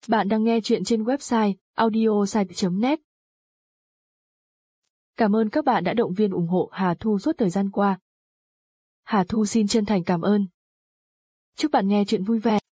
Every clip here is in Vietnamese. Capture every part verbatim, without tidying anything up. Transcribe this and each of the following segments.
Bạn đang nghe chuyện trên website audiosite chấm net. Cảm ơn các bạn đã động viên ủng hộ Hà Thu suốt thời gian qua. Hà Thu xin chân thành cảm ơn. Chúc bạn nghe chuyện vui vẻ.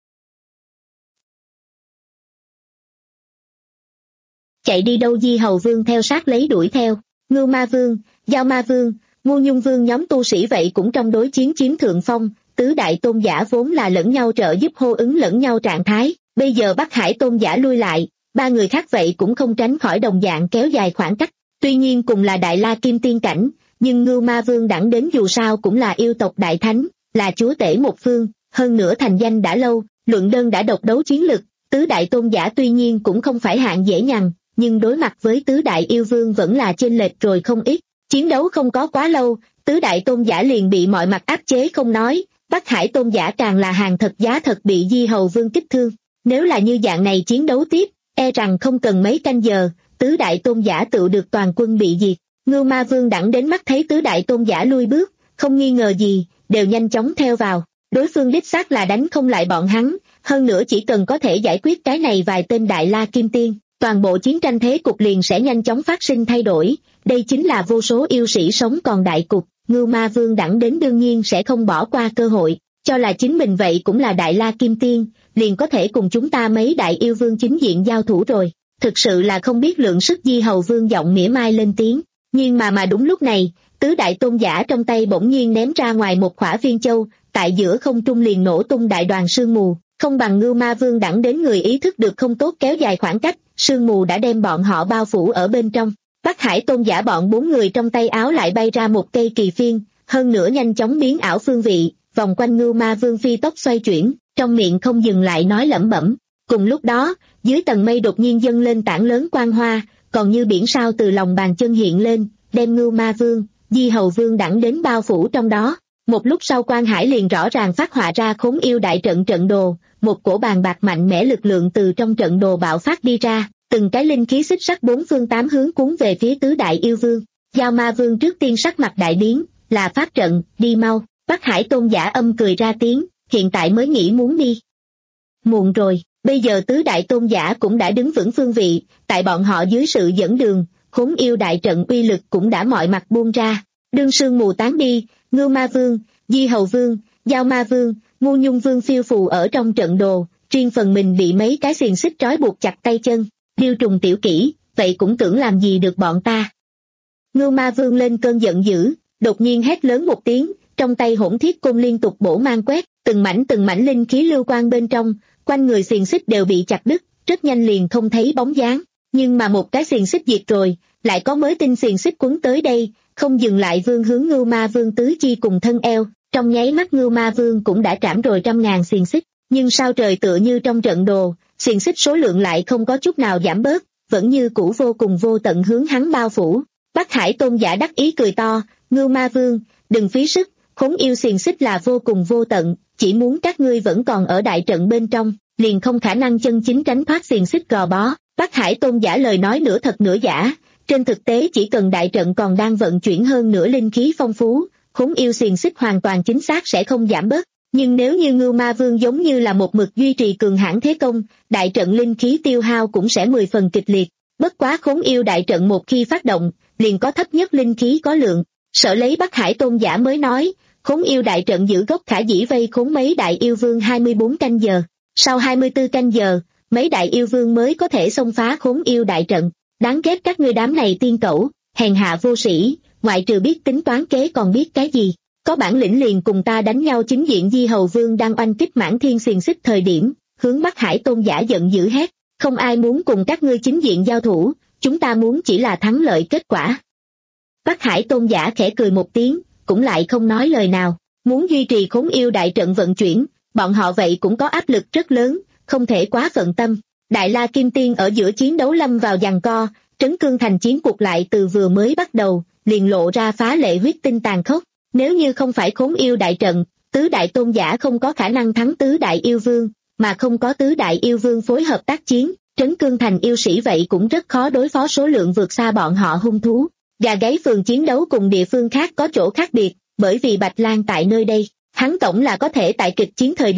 Chạy đi đâu Di Hầu Vương theo sát lấy đuổi theo, Ngưu Ma Vương, Giao Ma Vương, Ngu Nhung Vương nhóm tu sĩ vậy cũng trong đối chiến chiếm thượng phong, tứ đại tôn giả vốn là lẫn nhau trợ giúp hô ứng lẫn nhau trạng thái, bây giờ Bắc Hải tôn giả lui lại, ba người khác vậy cũng không tránh khỏi đồng dạng kéo dài khoảng cách, tuy nhiên cùng là Đại La Kim Tiên cảnh, nhưng Ngưu Ma Vương đẳng đến dù sao cũng là yêu tộc đại thánh, là chúa tể một phương, hơn nữa thành danh đã lâu, luận đơn đã độc đấu chiến lực, tứ đại tôn giả tuy nhiên cũng không phải hạng dễ nhằn, nhưng đối mặt với tứ đại yêu vương vẫn là chênh lệch rồi không ít, chiến đấu không có quá lâu, tứ đại tôn giả liền bị mọi mặt áp chế không nói, Bắc Hải tôn giả càng là hàng thật giá thật bị Di Hầu Vương kích thương, nếu là như dạng này chiến đấu tiếp, e rằng không cần mấy canh giờ, tứ đại tôn giả tự được toàn quân bị diệt, Ngưu Ma Vương đẳng đến mắt thấy tứ đại tôn giả lui bước, không nghi ngờ gì, đều nhanh chóng theo vào, đối phương đích xác là đánh không lại bọn hắn, hơn nữa chỉ cần có thể giải quyết cái này vài tên Đại La Kim Tiên, toàn bộ chiến tranh thế cục liền sẽ nhanh chóng phát sinh thay đổi, đây chính là vô số yêu sĩ sống còn đại cục, Ngưu Ma Vương đẳng đến đương nhiên sẽ không bỏ qua cơ hội, cho là chính mình vậy cũng là Đại La Kim Tiên, liền có thể cùng chúng ta mấy đại yêu vương chính diện giao thủ rồi, thực sự là không biết lượng sức. Di Hầu Vương giọng mỉa mai lên tiếng, nhưng mà mà đúng lúc này, tứ đại tôn giả trong tay bỗng nhiên ném ra ngoài một khỏa viên châu, tại giữa không trung liền nổ tung đại đoàn sương mù, không bằng Ngưu Ma Vương đẳng đến người ý thức được không tốt kéo dài khoảng cách, sương mù đã đem bọn họ bao phủ ở bên trong. Bắc Hải tôn giả bọn bốn người trong tay áo lại bay ra một cây kỳ phiên, hơn nữa nhanh chóng biến ảo phương vị, vòng quanh Ngưu Ma Vương phi tốc xoay chuyển, trong miệng không dừng lại nói lẩm bẩm. Cùng lúc đó, dưới tầng mây đột nhiên dâng lên tảng lớn quang hoa, còn như biển sao từ lòng bàn chân hiện lên, đem Ngưu Ma Vương, Di Hầu Vương đẳng đến bao phủ trong đó. Một lúc sau Quan Hải liền rõ ràng phát họa ra khốn yêu đại trận trận đồ, một cổ bàn bạc mạnh mẽ lực lượng từ trong trận đồ bạo phát đi ra, từng cái linh khí xích sắc bốn phương tám hướng cuốn về phía tứ đại yêu vương. Giao Ma Vương trước tiên sắc mặt đại biến, là pháp trận, đi mau. Bắc Hải tôn giả âm cười ra tiếng, hiện tại mới nghĩ muốn đi. Muộn rồi, bây giờ tứ đại tôn giả cũng đã đứng vững phương vị, tại bọn họ dưới sự dẫn đường, khốn yêu đại trận uy lực cũng đã mọi mặt buông ra. Đương sương mù tán đi, Ngưu Ma Vương, Di Hầu Vương, Giao Ma Vương, Ngu Nhung Vương phiêu phù ở trong trận đồ, riêng phần mình bị mấy cái xiềng xích trói buộc chặt tay chân. Điêu trùng tiểu kỹ, vậy cũng tưởng làm gì được bọn ta. Ngưu Ma Vương lên cơn giận dữ, đột nhiên hét lớn một tiếng, trong tay hỗn thiết côn liên tục bổ mang quét, từng mảnh từng mảnh linh khí lưu quang bên trong, quanh người xiềng xích đều bị chặt đứt, rất nhanh liền không thấy bóng dáng. Nhưng mà một cái xiềng xích diệt rồi, lại có mới tinh xiềng xích quấn tới đây, không dừng lại vương hướng Ngưu Ma Vương tứ chi cùng thân eo, trong nháy mắt Ngưu Ma Vương cũng đã trảm rồi trăm ngàn xiềng xích, nhưng sao trời tựa như trong trận đồ, xiềng xích số lượng lại không có chút nào giảm bớt, vẫn như cũ vô cùng vô tận hướng hắn bao phủ. Bắc Hải tôn giả đắc ý cười to, Ngưu Ma Vương, đừng phí sức, khốn yêu xiềng xích là vô cùng vô tận, chỉ muốn các ngươi vẫn còn ở đại trận bên trong, liền không khả năng chân chính tránh thoát xiềng xích gò bó. Bắc Hải tôn giả lời nói nửa thật nửa giả, trên thực tế chỉ cần đại trận còn đang vận chuyển hơn nửa linh khí phong phú, khốn yêu xiềng xích hoàn toàn chính xác sẽ không giảm bớt. Nhưng nếu như Ngưu Ma Vương giống như là một mực duy trì cường hãn thế công, đại trận linh khí tiêu hao cũng sẽ mười phần kịch liệt. Bất quá khốn yêu đại trận một khi phát động, liền có thấp nhất linh khí có lượng. Sở lấy Bắc Hải tôn giả mới nói, khốn yêu đại trận giữ gốc khả dĩ vây khốn mấy đại yêu vương hai mươi bốn canh giờ. Sau hai mươi tư canh giờ, mấy đại yêu vương mới có thể xông phá khốn yêu đại trận. Đáng ghét các ngươi đám này tiên cẩu, hèn hạ vô sĩ, ngoại trừ biết tính toán kế còn biết cái gì. Có bản lĩnh liền cùng ta đánh nhau chính diện. Di Hầu Vương đang oanh kích Mãn Thiên xiềng xích thời điểm, hướng Bắc Hải tôn giả giận dữ hét, không ai muốn cùng các ngươi chính diện giao thủ, chúng ta muốn chỉ là thắng lợi kết quả. Bắc Hải tôn giả khẽ cười một tiếng, cũng lại không nói lời nào, muốn duy trì khốn yêu đại trận vận chuyển, bọn họ vậy cũng có áp lực rất lớn, không thể quá phận tâm. Đại La Kim Tiên ở giữa chiến đấu lâm vào giằng co, Trấn Cương Thành chiến cuộc lại từ vừa mới bắt đầu, liền lộ ra phá lệ huyết tinh tàn khốc. Nếu như không phải khốn yêu đại trận, tứ đại tôn giả không có khả năng thắng tứ đại yêu vương, mà không có tứ đại yêu vương phối hợp tác chiến, Trấn Cương Thành yêu sĩ vậy cũng rất khó đối phó số lượng vượt xa bọn họ hung thú. Gà gáy phường chiến đấu cùng địa phương khác có chỗ khác biệt, bởi vì Bạch Lang tại nơi đây, hắn tổng là có thể tại kịch chiến thời điểm,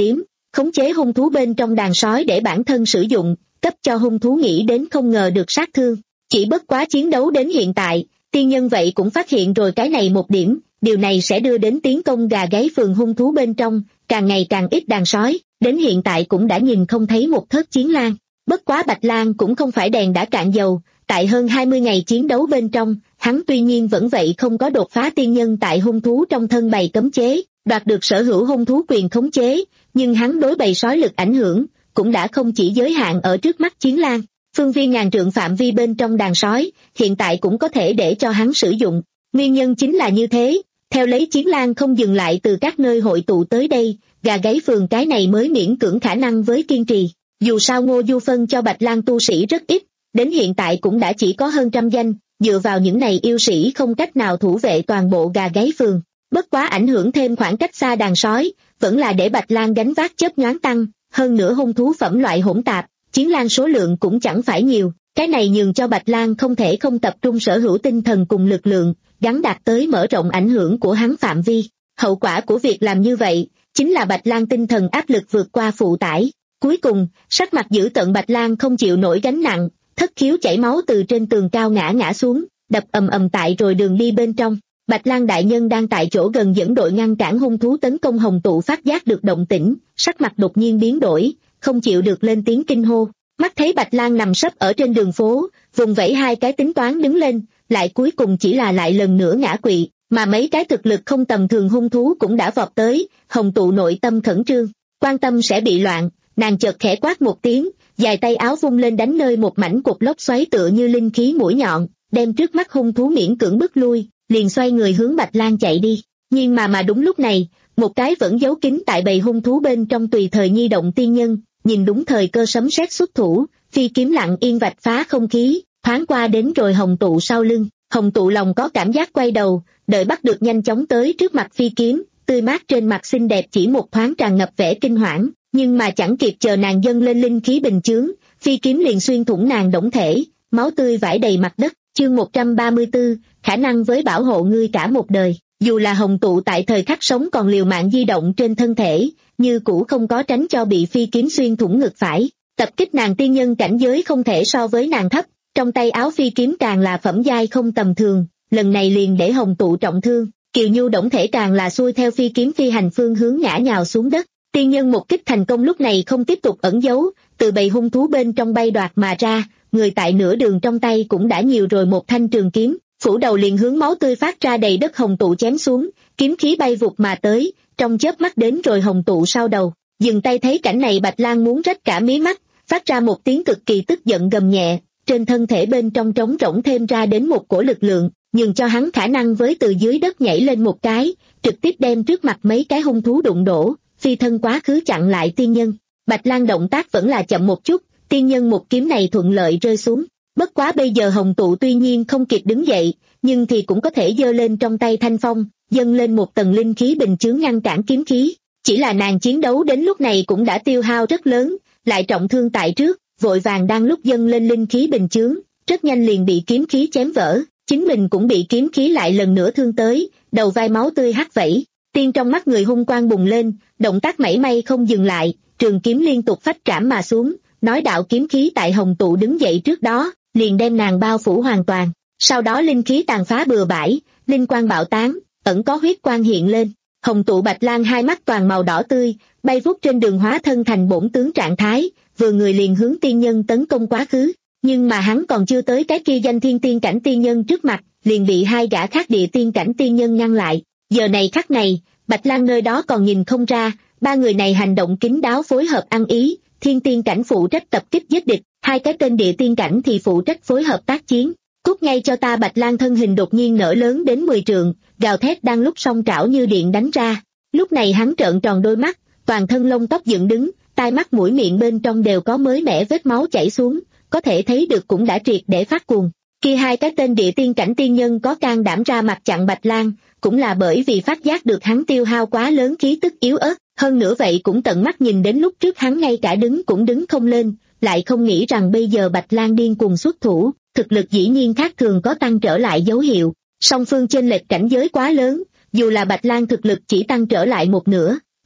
khống chế hung thú bên trong đàn sói để bản thân sử dụng, cấp cho hung thú nghĩ đến không ngờ được sát thương. Chỉ bất quá chiến đấu đến hiện tại, tiên nhân vậy cũng phát hiện rồi cái này một điểm, điều này sẽ đưa đến tiến công gà gáy phường hung thú bên trong, càng ngày càng ít đàn sói, đến hiện tại cũng đã nhìn không thấy một thớt chiến lang. Bất quá Bạch Lang cũng không phải đèn đã cạn dầu, tại hơn hai mươi ngày chiến đấu bên trong, hắn tuy nhiên vẫn vậy không có đột phá tiên nhân tại hung thú trong thân bầy cấm chế, đoạt được sở hữu hung thú quyền khống chế, nhưng hắn đối bầy sói lực ảnh hưởng, cũng đã không chỉ giới hạn ở trước mắt chiến lang. Phương viên ngàn trượng phạm vi bên trong đàn sói, hiện tại cũng có thể để cho hắn sử dụng. Nguyên nhân chính là như thế, theo lấy chiến lang không dừng lại từ các nơi hội tụ tới đây, gà gáy phường cái này mới miễn cưỡng khả năng với kiên trì. Dù sao Ngô Du phân cho Bạch Lang tu sĩ rất ít, đến hiện tại cũng đã chỉ có hơn trăm danh, dựa vào những này yêu sĩ không cách nào thủ vệ toàn bộ gà gáy phường. Bất quá ảnh hưởng thêm khoảng cách xa đàn sói, vẫn là để Bạch Lang gánh vác chớp nhoáng tăng, hơn nữa hung thú phẩm loại hỗn tạp, chiến lang số lượng cũng chẳng phải nhiều, cái này nhường cho Bạch Lang không thể không tập trung sở hữu tinh thần cùng lực lượng, gắn đạt tới mở rộng ảnh hưởng của hắn phạm vi. Hậu quả của việc làm như vậy, chính là Bạch Lang tinh thần áp lực vượt qua phụ tải. Cuối cùng, sắc mặt dữ tợn Bạch Lang không chịu nổi gánh nặng, thất khiếu chảy máu từ trên tường cao ngã ngã xuống, đập ầm ầm tại rồi đường đi bên trong. Bạch Lang đại nhân đang tại chỗ gần dẫn đội ngăn cản hung thú tấn công hồng tụ phát giác được động tĩnh, sắc mặt đột nhiên biến đổi, không chịu được lên tiếng kinh hô. Mắt thấy Bạch Lang nằm sấp ở trên đường phố, vùng vẫy hai cái tính toán đứng lên, lại cuối cùng chỉ là lại lần nữa ngã quỵ, mà mấy cái thực lực không tầm thường hung thú cũng đã vọt tới. Hồng tụ nội tâm khẩn trương, quan tâm sẽ bị loạn, nàng chợt khẽ quát một tiếng, dài tay áo vung lên đánh nơi một mảnh cột lốc xoáy tựa như linh khí mũi nhọn, đem trước mắt hung thú miễn cưỡng bức lui, liền xoay người hướng Bạch Lang chạy đi. Nhưng mà mà đúng lúc này, một cái vẫn giấu kín tại bầy hung thú bên trong tùy thời nhi động tiên nhân, nhìn đúng thời cơ sấm sét xuất thủ, phi kiếm lặng yên vạch phá không khí, thoáng qua đến rồi hồng tụ sau lưng. Hồng tụ lòng có cảm giác quay đầu, đợi bắt được nhanh chóng tới trước mặt phi kiếm, tươi mát trên mặt xinh đẹp chỉ một thoáng tràn ngập vẻ kinh hoảng, nhưng mà chẳng kịp chờ nàng dâng lên linh khí bình chướng, phi kiếm liền xuyên thủng nàng đổng thể, máu tươi vãi đầy mặt đất. Chương một trăm ba mươi tư, khả năng với bảo hộ ngươi cả một đời. Dù là hồng tụ tại thời khắc sống còn liều mạng di động trên thân thể, như cũ không có tránh cho bị phi kiếm xuyên thủng ngực phải. Tập kích nàng tiên nhân cảnh giới không thể so với nàng thấp, trong tay áo phi kiếm càng là phẩm giai không tầm thường, lần này liền để hồng tụ trọng thương. Kiều Nhu đổng thể càng là xuôi theo phi kiếm phi hành phương hướng ngã nhào xuống đất. Tiên nhân một kích thành công lúc này không tiếp tục ẩn giấu, từ bầy hung thú bên trong bay đoạt mà ra, người tại nửa đường trong tay cũng đã nhiều rồi một thanh trường kiếm, phủ đầu liền hướng máu tươi phát ra đầy đất hồng tụ chém xuống, kiếm khí bay vụt mà tới, trong chớp mắt đến rồi hồng tụ sau đầu. Dừng tay thấy cảnh này Bạch Lang muốn rách cả mí mắt, phát ra một tiếng cực kỳ tức giận gầm nhẹ, trên thân thể bên trong trống rỗng thêm ra đến một cổ lực lượng, nhường cho hắn khả năng với từ dưới đất nhảy lên một cái, trực tiếp đem trước mặt mấy cái hung thú đụng đổ, phi thân quá khứ chặn lại tiên nhân. Bạch Lang động tác vẫn là chậm một chút, tiên nhân một kiếm này thuận lợi rơi xuống. Bất quá bây giờ hồng tụ tuy nhiên không kịp đứng dậy, nhưng thì cũng có thể giơ lên trong tay thanh phong, dâng lên một tầng linh khí bình chướng ngăn cản kiếm khí. Chỉ là nàng chiến đấu đến lúc này cũng đã tiêu hao rất lớn, lại trọng thương tại trước, vội vàng đang lúc dâng lên linh khí bình chướng, rất nhanh liền bị kiếm khí chém vỡ, chính mình cũng bị kiếm khí lại lần nữa thương tới, đầu vai máu tươi hắt vẩy. Tiên trong mắt người hung quang bùng lên, động tác mảy may không dừng lại, trường kiếm liên tục phách trảm mà xuống, nói đạo kiếm khí tại hồng tụ đứng dậy trước đó, liền đem nàng bao phủ hoàn toàn. Sau đó linh khí tàn phá bừa bãi, linh quang bạo tán, ẩn có huyết quang hiện lên. Hồng tụ Bạch Lang hai mắt toàn màu đỏ tươi, bay vút trên đường hóa thân thành bổn tướng trạng thái, vừa người liền hướng tiên nhân tấn công quá khứ. Nhưng mà hắn còn chưa tới cái kia danh thiên tiên cảnh tiên nhân trước mặt, liền bị hai gã khác địa tiên cảnh tiên nhân ngăn lại. Giờ này khắc này, Bạch Lang nơi đó còn nhìn không ra, ba người này hành động kín đáo phối hợp ăn ý, thiên tiên cảnh phụ trách tập kích giết địch, hai cái tên địa tiên cảnh thì phụ trách phối hợp tác chiến. Cút ngay cho ta! Bạch Lang thân hình đột nhiên nở lớn đến mười trượng, gào thét đang lúc song trảo như điện đánh ra. Lúc này hắn trợn tròn đôi mắt, toàn thân lông tóc dựng đứng, tai mắt mũi miệng bên trong đều có mới mẻ vết máu chảy xuống, có thể thấy được cũng đã triệt để phát cuồng. Khi hai cái tên địa tiên cảnh tiên nhân có can đảm ra mặt chặn Bạch Lang, cũng là bởi vì phát giác được hắn tiêu hao quá lớn khí tức yếu ớt, hơn nữa vậy cũng tận mắt nhìn đến lúc trước hắn ngay cả đứng cũng đứng không lên, lại không nghĩ rằng bây giờ Bạch Lang điên cuồng xuất thủ, thực lực dĩ nhiên khác thường có tăng trở lại dấu hiệu. Song phương chênh lệch cảnh giới quá lớn, dù là Bạch Lang thực lực chỉ tăng trở lại một nửa,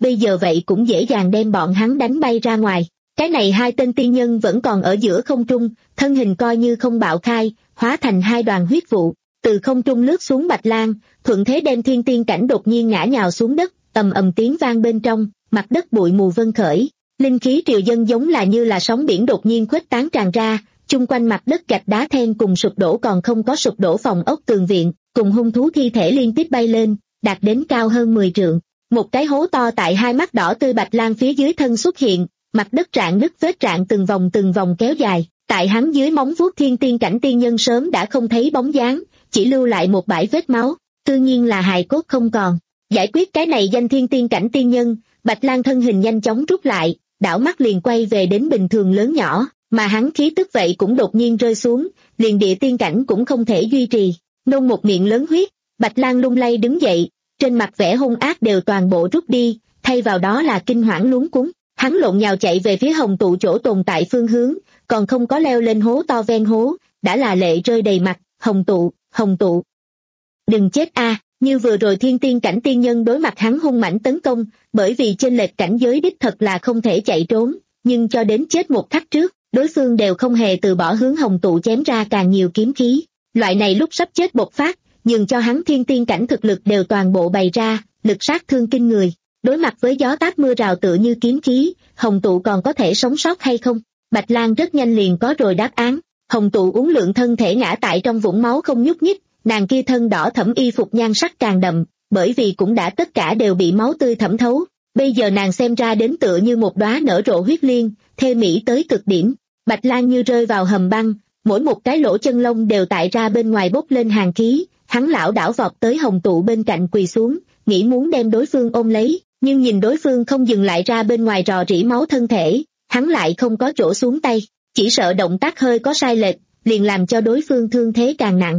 bây giờ vậy cũng dễ dàng đem bọn hắn đánh bay ra ngoài. Cái này hai tên tiên nhân vẫn còn ở giữa không trung, thân hình coi như không bạo khai, hóa thành hai đoàn huyết vụ, từ không trung lướt xuống Bạch Lang, thuận thế đem thiên tiên cảnh đột nhiên ngã nhào xuống đất, ầm ầm tiếng vang bên trong, mặt đất bụi mù vân khởi, linh khí triều dân giống là như là sóng biển đột nhiên khuếch tán tràn ra, chung quanh mặt đất gạch đá then cùng sụp đổ còn không có sụp đổ phòng ốc tường viện, cùng hung thú thi thể liên tiếp bay lên, đạt đến cao hơn mười trượng. Một cái hố to tại hai mắt đỏ tươi Bạch Lang phía dưới thân xuất hiện, mặt đất rạn nứt vết rạn từng vòng từng vòng kéo dài, tại hắn dưới móng vuốt thiên tiên cảnh tiên nhân sớm đã không thấy bóng dáng, chỉ lưu lại một bãi vết máu, tự nhiên là hài cốt không còn. Giải quyết cái này danh thiên tiên cảnh tiên nhân, Bạch Lang thân hình nhanh chóng rút lại, đảo mắt liền quay về đến bình thường lớn nhỏ, mà hắn khí tức vậy cũng đột nhiên rơi xuống, liền địa tiên cảnh cũng không thể duy trì, nôn một miệng lớn huyết, Bạch Lang lung lay đứng dậy, trên mặt vẻ hung ác đều toàn bộ rút đi, thay vào đó là kinh hoảng luống cuống. Hắn lộn nhào chạy về phía hồng tụ chỗ tồn tại phương hướng, còn không có leo lên hố to ven hố, đã là lệ rơi đầy mặt. Hồng tụ, hồng tụ, đừng chết a! Như vừa rồi thiên tiên cảnh tiên nhân đối mặt hắn hung mãnh tấn công, bởi vì chênh lệch cảnh giới đích thật là không thể chạy trốn, nhưng cho đến chết một khắc trước, đối phương đều không hề từ bỏ hướng hồng tụ chém ra càng nhiều kiếm khí. Loại này lúc sắp chết bộc phát, nhưng cho hắn thiên tiên cảnh thực lực đều toàn bộ bày ra, lực sát thương kinh người. Đối mặt với gió táp mưa rào tựa như kiếm khí, hồng tụ còn có thể sống sót hay không? Bạch Lang rất nhanh liền có rồi đáp án. Hồng tụ uốn lượn thân thể ngã tại trong vũng máu không nhúc nhích, nàng kia thân đỏ thẫm y phục nhan sắc càng đậm, bởi vì cũng đã tất cả đều bị máu tươi thẩm thấu. Bây giờ nàng xem ra đến tựa như một đóa nở rộ huyết liên, thê mỹ tới cực điểm. Bạch Lang như rơi vào hầm băng, mỗi một cái lỗ chân lông đều tại ra bên ngoài bốc lên hàn khí. Hắn lảo đảo vọt tới hồng tụ bên cạnh quỳ xuống, nghĩ muốn đem đối phương ôm lấy, nhưng nhìn đối phương không dừng lại ra bên ngoài rò rỉ máu thân thể, hắn lại không có chỗ xuống tay, chỉ sợ động tác hơi có sai lệch, liền làm cho đối phương thương thế càng nặng.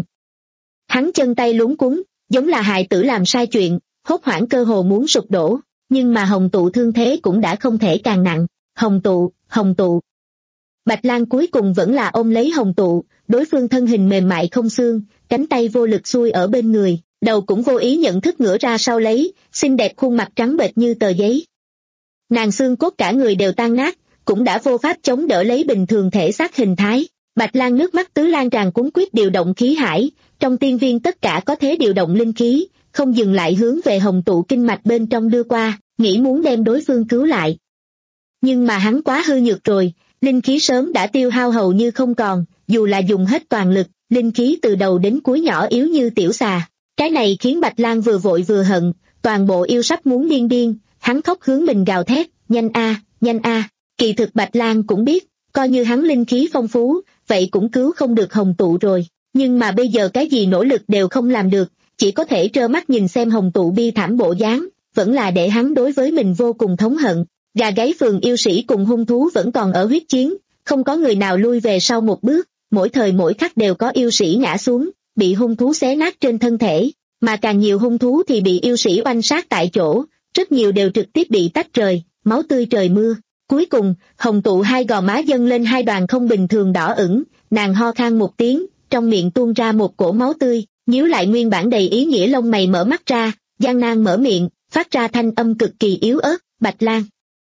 Hắn chân tay luống cuống, giống là hài tử làm sai chuyện, hốt hoảng cơ hồ muốn sụp đổ, nhưng mà hồng tụ thương thế cũng đã không thể càng nặng. Hồng tụ, hồng tụ. Bạch Lang cuối cùng vẫn là ôm lấy hồng tụ, đối phương thân hình mềm mại không xương, cánh tay vô lực xuôi ở bên người, đầu cũng vô ý nhận thức ngửa ra sau lấy, xinh đẹp khuôn mặt trắng bệch như tờ giấy. Nàng xương cốt cả người đều tan nát, cũng đã vô pháp chống đỡ lấy bình thường thể xác hình thái. Bạch Lang nước mắt tứ lan tràn cuốn quyết điều động khí hải, trong tiên viên tất cả có thể điều động linh khí, không dừng lại hướng về hồng tụ kinh mạch bên trong đưa qua, nghĩ muốn đem đối phương cứu lại. Nhưng mà hắn quá hư nhược rồi, linh khí sớm đã tiêu hao hầu như không còn, dù là dùng hết toàn lực, linh khí từ đầu đến cuối nhỏ yếu như tiểu xà. Cái này khiến Bạch Lang vừa vội vừa hận, toàn bộ yêu sắp muốn điên điên, hắn khóc hướng mình gào thét, nhanh a, nhanh a. Kỳ thực Bạch Lang cũng biết, coi như hắn linh khí phong phú, vậy cũng cứu không được hồng tụ rồi, nhưng mà bây giờ cái gì nỗ lực đều không làm được, chỉ có thể trơ mắt nhìn xem hồng tụ bi thảm bộ dáng, vẫn là để hắn đối với mình vô cùng thống hận. Gà gáy phường yêu sĩ cùng hung thú vẫn còn ở huyết chiến, không có người nào lui về sau một bước, mỗi thời mỗi khắc đều có yêu sĩ ngã xuống, bị hung thú xé nát trên thân thể, mà càng nhiều hung thú thì bị yêu sĩ oanh sát tại chỗ, rất nhiều đều trực tiếp bị tách rời, máu tươi trời mưa. Cuối cùng, hồng tụ hai gò má dâng lên hai đoàn không bình thường đỏ ửng, nàng ho khan một tiếng, trong miệng tuôn ra một cổ máu tươi, nhíu lại nguyên bản đầy ý nghĩa lông mày mở mắt ra, gian nan mở miệng, phát ra thanh âm cực kỳ yếu ớt, Bạch Lang.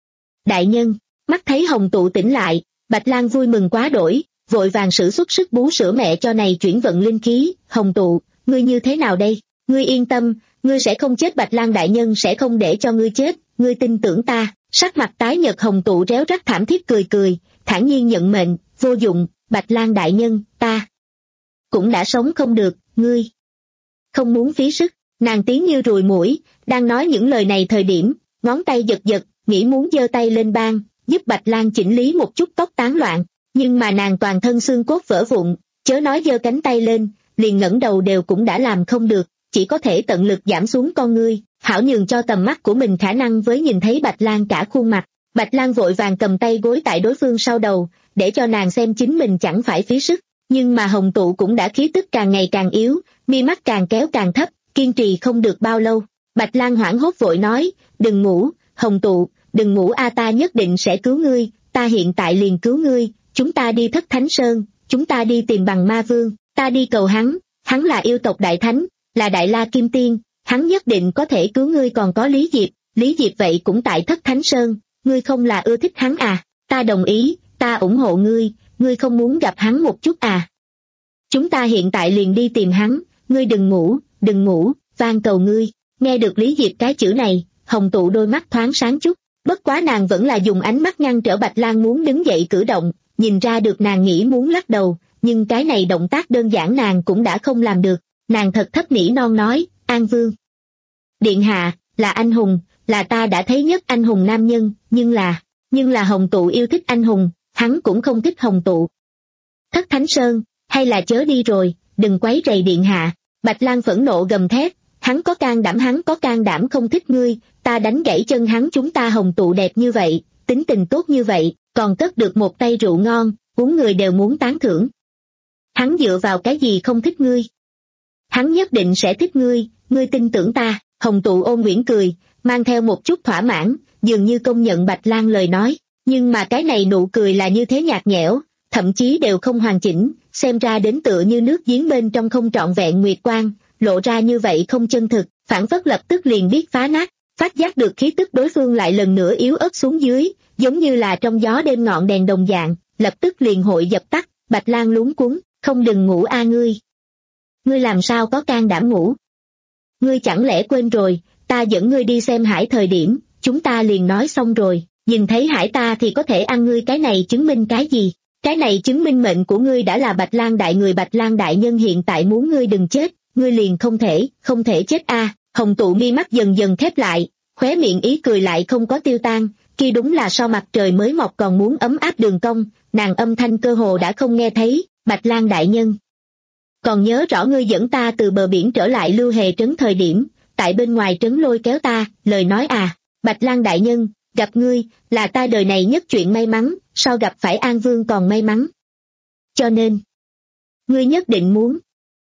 Đại nhân, mắt thấy hồng tụ tỉnh lại, Bạch Lang vui mừng quá đổi, vội vàng sử xuất sức bú sữa mẹ cho này chuyển vận linh khí. Hồng tụ, ngươi như thế nào đây? Ngươi yên tâm, ngươi sẽ không chết. Bạch Lang đại nhân sẽ không để cho ngươi chết, ngươi tin tưởng ta. Sắc mặt tái nhợt hồng tụ réo rắt thảm thiết cười cười, thản nhiên nhận mệnh, vô dụng. Bạch Lang đại nhân, ta cũng đã sống không được, ngươi không muốn phí sức. Nàng tiếng như ruồi muỗi, đang nói những lời này thời điểm, ngón tay giật giật, nghĩ muốn giơ tay lên ban, giúp Bạch Lang chỉnh lý một chút tóc tán loạn, nhưng mà nàng toàn thân xương cốt vỡ vụn, chớ nói giơ cánh tay lên, liền ngẩng đầu đều cũng đã làm không được, chỉ có thể tận lực giảm xuống con ngươi, hảo nhường cho tầm mắt của mình khả năng với nhìn thấy Bạch Lang cả khuôn mặt. Bạch Lang vội vàng cầm tay gối tại đối phương sau đầu, để cho nàng xem chính mình chẳng phải phí sức, nhưng mà hồng tụ cũng đã khí tức càng ngày càng yếu, mi mắt càng kéo càng thấp, kiên trì không được bao lâu. Bạch Lang hoảng hốt vội nói, đừng ngủ, hồng tụ, đừng ngủ a, ta nhất định sẽ cứu ngươi, ta hiện tại liền cứu ngươi, chúng ta đi Thất Thánh Sơn, chúng ta đi tìm Bằng Ma Vương, ta đi cầu hắn, hắn là yêu tộc đại thánh, là Đại La Kim Tiên, hắn nhất định có thể cứu ngươi. Còn có Lý Diệp, Lý Diệp vậy cũng tại Thất Thánh Sơn, ngươi không là ưa thích hắn à? Ta đồng ý, ta ủng hộ ngươi, ngươi không muốn gặp hắn một chút à? Chúng ta hiện tại liền đi tìm hắn, ngươi đừng ngủ, đừng ngủ, van cầu ngươi. Nghe được Lý Diệp cái chữ này, Hồng Tụ đôi mắt thoáng sáng chút, bất quá nàng vẫn là dùng ánh mắt ngăn trở Bạch Lang muốn đứng dậy cử động, nhìn ra được nàng nghĩ muốn lắc đầu, nhưng cái này động tác đơn giản nàng cũng đã không làm được, nàng thật thấp nỉ non nói, An Vương. Điện hạ, là anh hùng, là ta đã thấy nhất anh hùng nam nhân, nhưng là, nhưng là Hồng Tụ yêu thích anh hùng, hắn cũng không thích Hồng Tụ. Thất Thánh Sơn, hay là chớ đi rồi, đừng quấy rầy điện hạ. Bạch Lang phẫn nộ gầm thét, hắn có can đảm hắn có can đảm không thích ngươi, ta đánh gãy chân hắn. Chúng ta Hồng Tụ đẹp như vậy, tính tình tốt như vậy, còn cất được một tay rượu ngon, uống người đều muốn tán thưởng. Hắn dựa vào cái gì không thích ngươi? Hắn nhất định sẽ thích ngươi, ngươi tin tưởng ta. Hồng Tụ ôn nguyễn cười, mang theo một chút thỏa mãn, dường như công nhận Bạch Lang lời nói, nhưng mà cái này nụ cười là như thế nhạt nhẽo, thậm chí đều không hoàn chỉnh, xem ra đến tựa như nước giếng bên trong không trọn vẹn nguyệt quang, lộ ra như vậy không chân thực, phản phất lập tức liền biết phá nát, phát giác được khí tức đối phương lại lần nữa yếu ớt xuống dưới, giống như là trong gió đêm ngọn đèn đồng dạng, lập tức liền hội dập tắt. Bạch Lang luống cuống, không đừng ngủ a ngươi. Ngươi làm sao có can đảm ngủ? Ngươi chẳng lẽ quên rồi, ta dẫn ngươi đi xem hải thời điểm, chúng ta liền nói xong rồi, nhìn thấy hải ta thì có thể ăn ngươi, cái này chứng minh cái gì? Cái này chứng minh mệnh của ngươi đã là Bạch Lang đại người. Bạch Lang đại nhân hiện tại muốn ngươi đừng chết, ngươi liền không thể, không thể chết a. À. Hồng Tụ mi mắt dần dần khép lại, khóe miệng ý cười lại không có tiêu tan, kia đúng là sau mặt trời mới mọc còn muốn ấm áp đường cong, nàng âm thanh cơ hồ đã không nghe thấy. Bạch Lang đại nhân, còn nhớ rõ ngươi dẫn ta từ bờ biển trở lại Lưu Hề trấn thời điểm, tại bên ngoài trấn lôi kéo ta, lời nói à? Bạch Lang đại nhân, gặp ngươi, là ta đời này nhất chuyện may mắn, so gặp phải An Vương còn may mắn. Cho nên, ngươi nhất định muốn.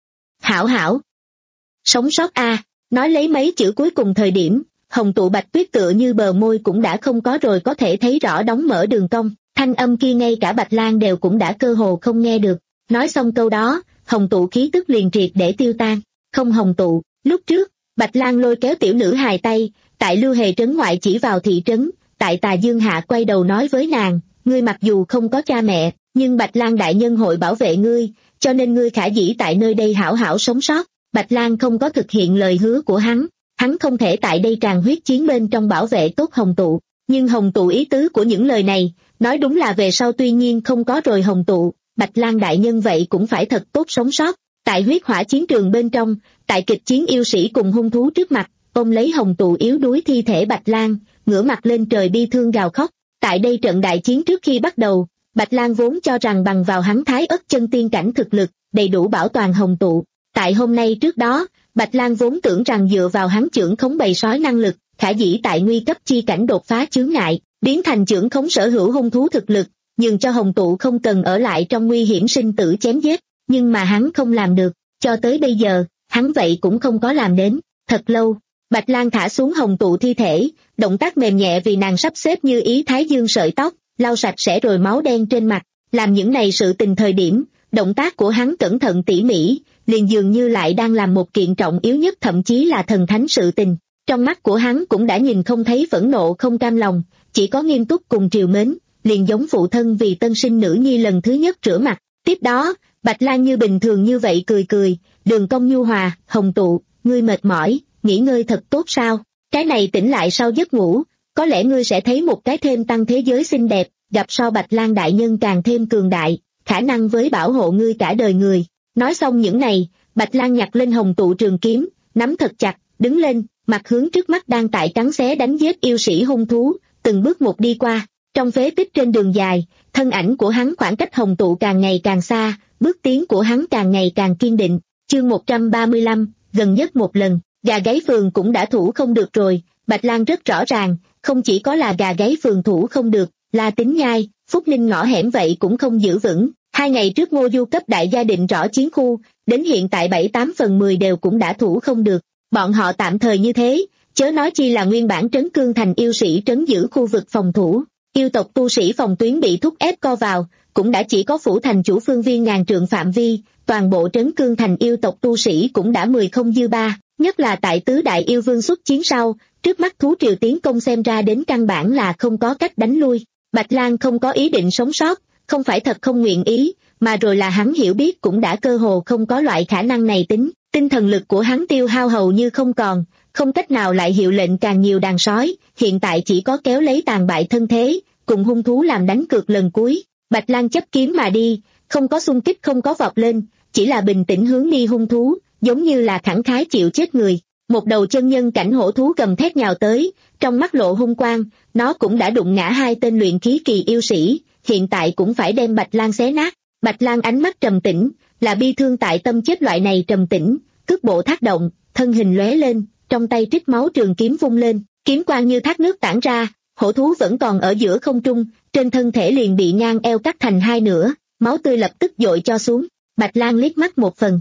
Hảo hảo. Sống sót a. À. Nói lấy mấy chữ cuối cùng thời điểm, Hồng Tụ bạch tuyết tựa như bờ môi cũng đã không có rồi, có thể thấy rõ đóng mở đường cong, thanh âm kia ngay cả Bạch Lang đều cũng đã cơ hồ không nghe được. Nói xong câu đó, Hồng Tụ khí tức liền triệt để tiêu tan. Không Hồng Tụ, lúc trước, Bạch Lang lôi kéo tiểu nữ hài tay, tại Lưu Hề trấn ngoại chỉ vào thị trấn, tại Tà Dương Hạ quay đầu nói với nàng, ngươi mặc dù không có cha mẹ, nhưng Bạch Lang đại nhân hội bảo vệ ngươi, cho nên ngươi khả dĩ tại nơi đây hảo hảo sống sót. Bạch Lang không có thực hiện lời hứa của hắn, hắn không thể tại đây tràn huyết chiến bên trong bảo vệ tốt Hồng Tụ, nhưng Hồng Tụ ý tứ của những lời này, nói đúng là về sau tuy nhiên không có rồi Hồng Tụ, Bạch Lang đại nhân vậy cũng phải thật tốt sống sót. Tại huyết hỏa chiến trường bên trong, tại kịch chiến yêu sĩ cùng hung thú trước mặt, ôm lấy Hồng Tụ yếu đuối thi thể Bạch Lang, ngửa mặt lên trời bi thương gào khóc. Tại đây trận đại chiến trước khi bắt đầu, Bạch Lang vốn cho rằng bằng vào hắn thái ất chân tiên cảnh thực lực, đầy đủ bảo toàn Hồng Tụ. Tại hôm nay trước đó, Bạch Lang vốn tưởng rằng dựa vào hắn chưởng khống bầy sói năng lực, khả dĩ tại nguy cấp chi cảnh đột phá chướng ngại, biến thành chưởng khống sở hữu hung thú thực lực, nhường cho Hồng Tụ không cần ở lại trong nguy hiểm sinh tử chém giết, nhưng mà hắn không làm được, cho tới bây giờ, hắn vậy cũng không có làm đến. Thật lâu, Bạch Lang thả xuống Hồng Tụ thi thể, động tác mềm nhẹ vì nàng sắp xếp như ý thái dương sợi tóc, lau sạch sẽ rồi máu đen trên mặt, làm những này sự tình thời điểm, động tác của hắn cẩn thận tỉ mỉ, liền dường như lại đang làm một kiện trọng yếu nhất thậm chí là thần thánh sự tình. Trong mắt của hắn cũng đã nhìn không thấy phẫn nộ không cam lòng, chỉ có nghiêm túc cùng triều mến, liền giống phụ thân vì tân sinh nữ nhi lần thứ nhất rửa mặt. Tiếp đó, Bạch Lang như bình thường như vậy cười cười, đường cong nhu hòa, Hồng Tụ, ngươi mệt mỏi, nghỉ ngơi thật tốt sao? Cái này tỉnh lại sau giấc ngủ, có lẽ ngươi sẽ thấy một cái thêm tăng thế giới xinh đẹp, gặp so Bạch Lang đại nhân càng thêm cường đại, khả năng với bảo hộ ngươi cả đời người. Nói xong những này, Bạch Lang nhặt lên Hồng Tụ trường kiếm, nắm thật chặt, đứng lên, mặt hướng trước mắt đang tại cắn xé đánh giết yêu sĩ hung thú, từng bước một đi qua. Trong phế tích trên đường dài, thân ảnh của hắn khoảng cách Hồng Tụ càng ngày càng xa, bước tiến của hắn càng ngày càng kiên định. Chương một trăm ba mươi lăm, gần nhất một lần, gà gáy phường cũng đã thủ không được rồi. Bạch Lang rất rõ ràng, không chỉ có là gà gáy phường thủ không được, La Tín Nhai, Phúc Ninh ngõ hẻm vậy cũng không giữ vững. Hai ngày trước Ngô Du cấp đại gia định rõ chiến khu, đến hiện tại bảy tám phần mười đều cũng đã thủ không được. Bọn họ tạm thời như thế, chớ nói chi là nguyên bản trấn cương thành yêu sĩ trấn giữ khu vực phòng thủ. Yêu tộc tu sĩ phòng tuyến bị thúc ép co vào, cũng đã chỉ có phủ thành chủ phương viên ngàn trượng phạm vi, toàn bộ trấn cương thành yêu tộc tu sĩ cũng đã mười không dư ba, Nhất là tại tứ đại yêu vương xuất chiến sau, trước mắt thú triều tiến công xem ra đến căn bản là không có cách đánh lui. Bạch Lang không có ý định sống sót, không phải thật không nguyện ý, mà rồi là hắn hiểu biết cũng đã cơ hồ không có loại khả năng này tính, tinh thần lực của hắn tiêu hao hầu như không còn, không cách nào lại hiệu lệnh càng nhiều đàn sói, hiện tại chỉ có kéo lấy tàn bại thân thế, cùng hung thú làm đánh cược lần cuối. Bạch Lang chấp kiếm mà đi, không có xung kích không có vọt lên, chỉ là bình tĩnh hướng đi hung thú, giống như là khẳng khái chịu chết người. Một đầu chân nhân cảnh hổ thú gầm thét nhào tới, trong mắt lộ hung quang, nó cũng đã đụng ngã hai tên luyện khí kỳ yêu sĩ, hiện tại cũng phải đem Bạch Lang xé nát. Bạch Lang ánh mắt trầm tĩnh, là bi thương tại tâm chết loại này trầm tĩnh, cước bộ thác động, thân hình lóe lên, trong tay trích máu trường kiếm vung lên, kiếm quang như thác nước tản ra, hổ thú vẫn còn ở giữa không trung, trên thân thể liền bị ngang eo cắt thành hai nửa, máu tươi lập tức dội cho xuống. Bạch Lang liếc mắt một phần,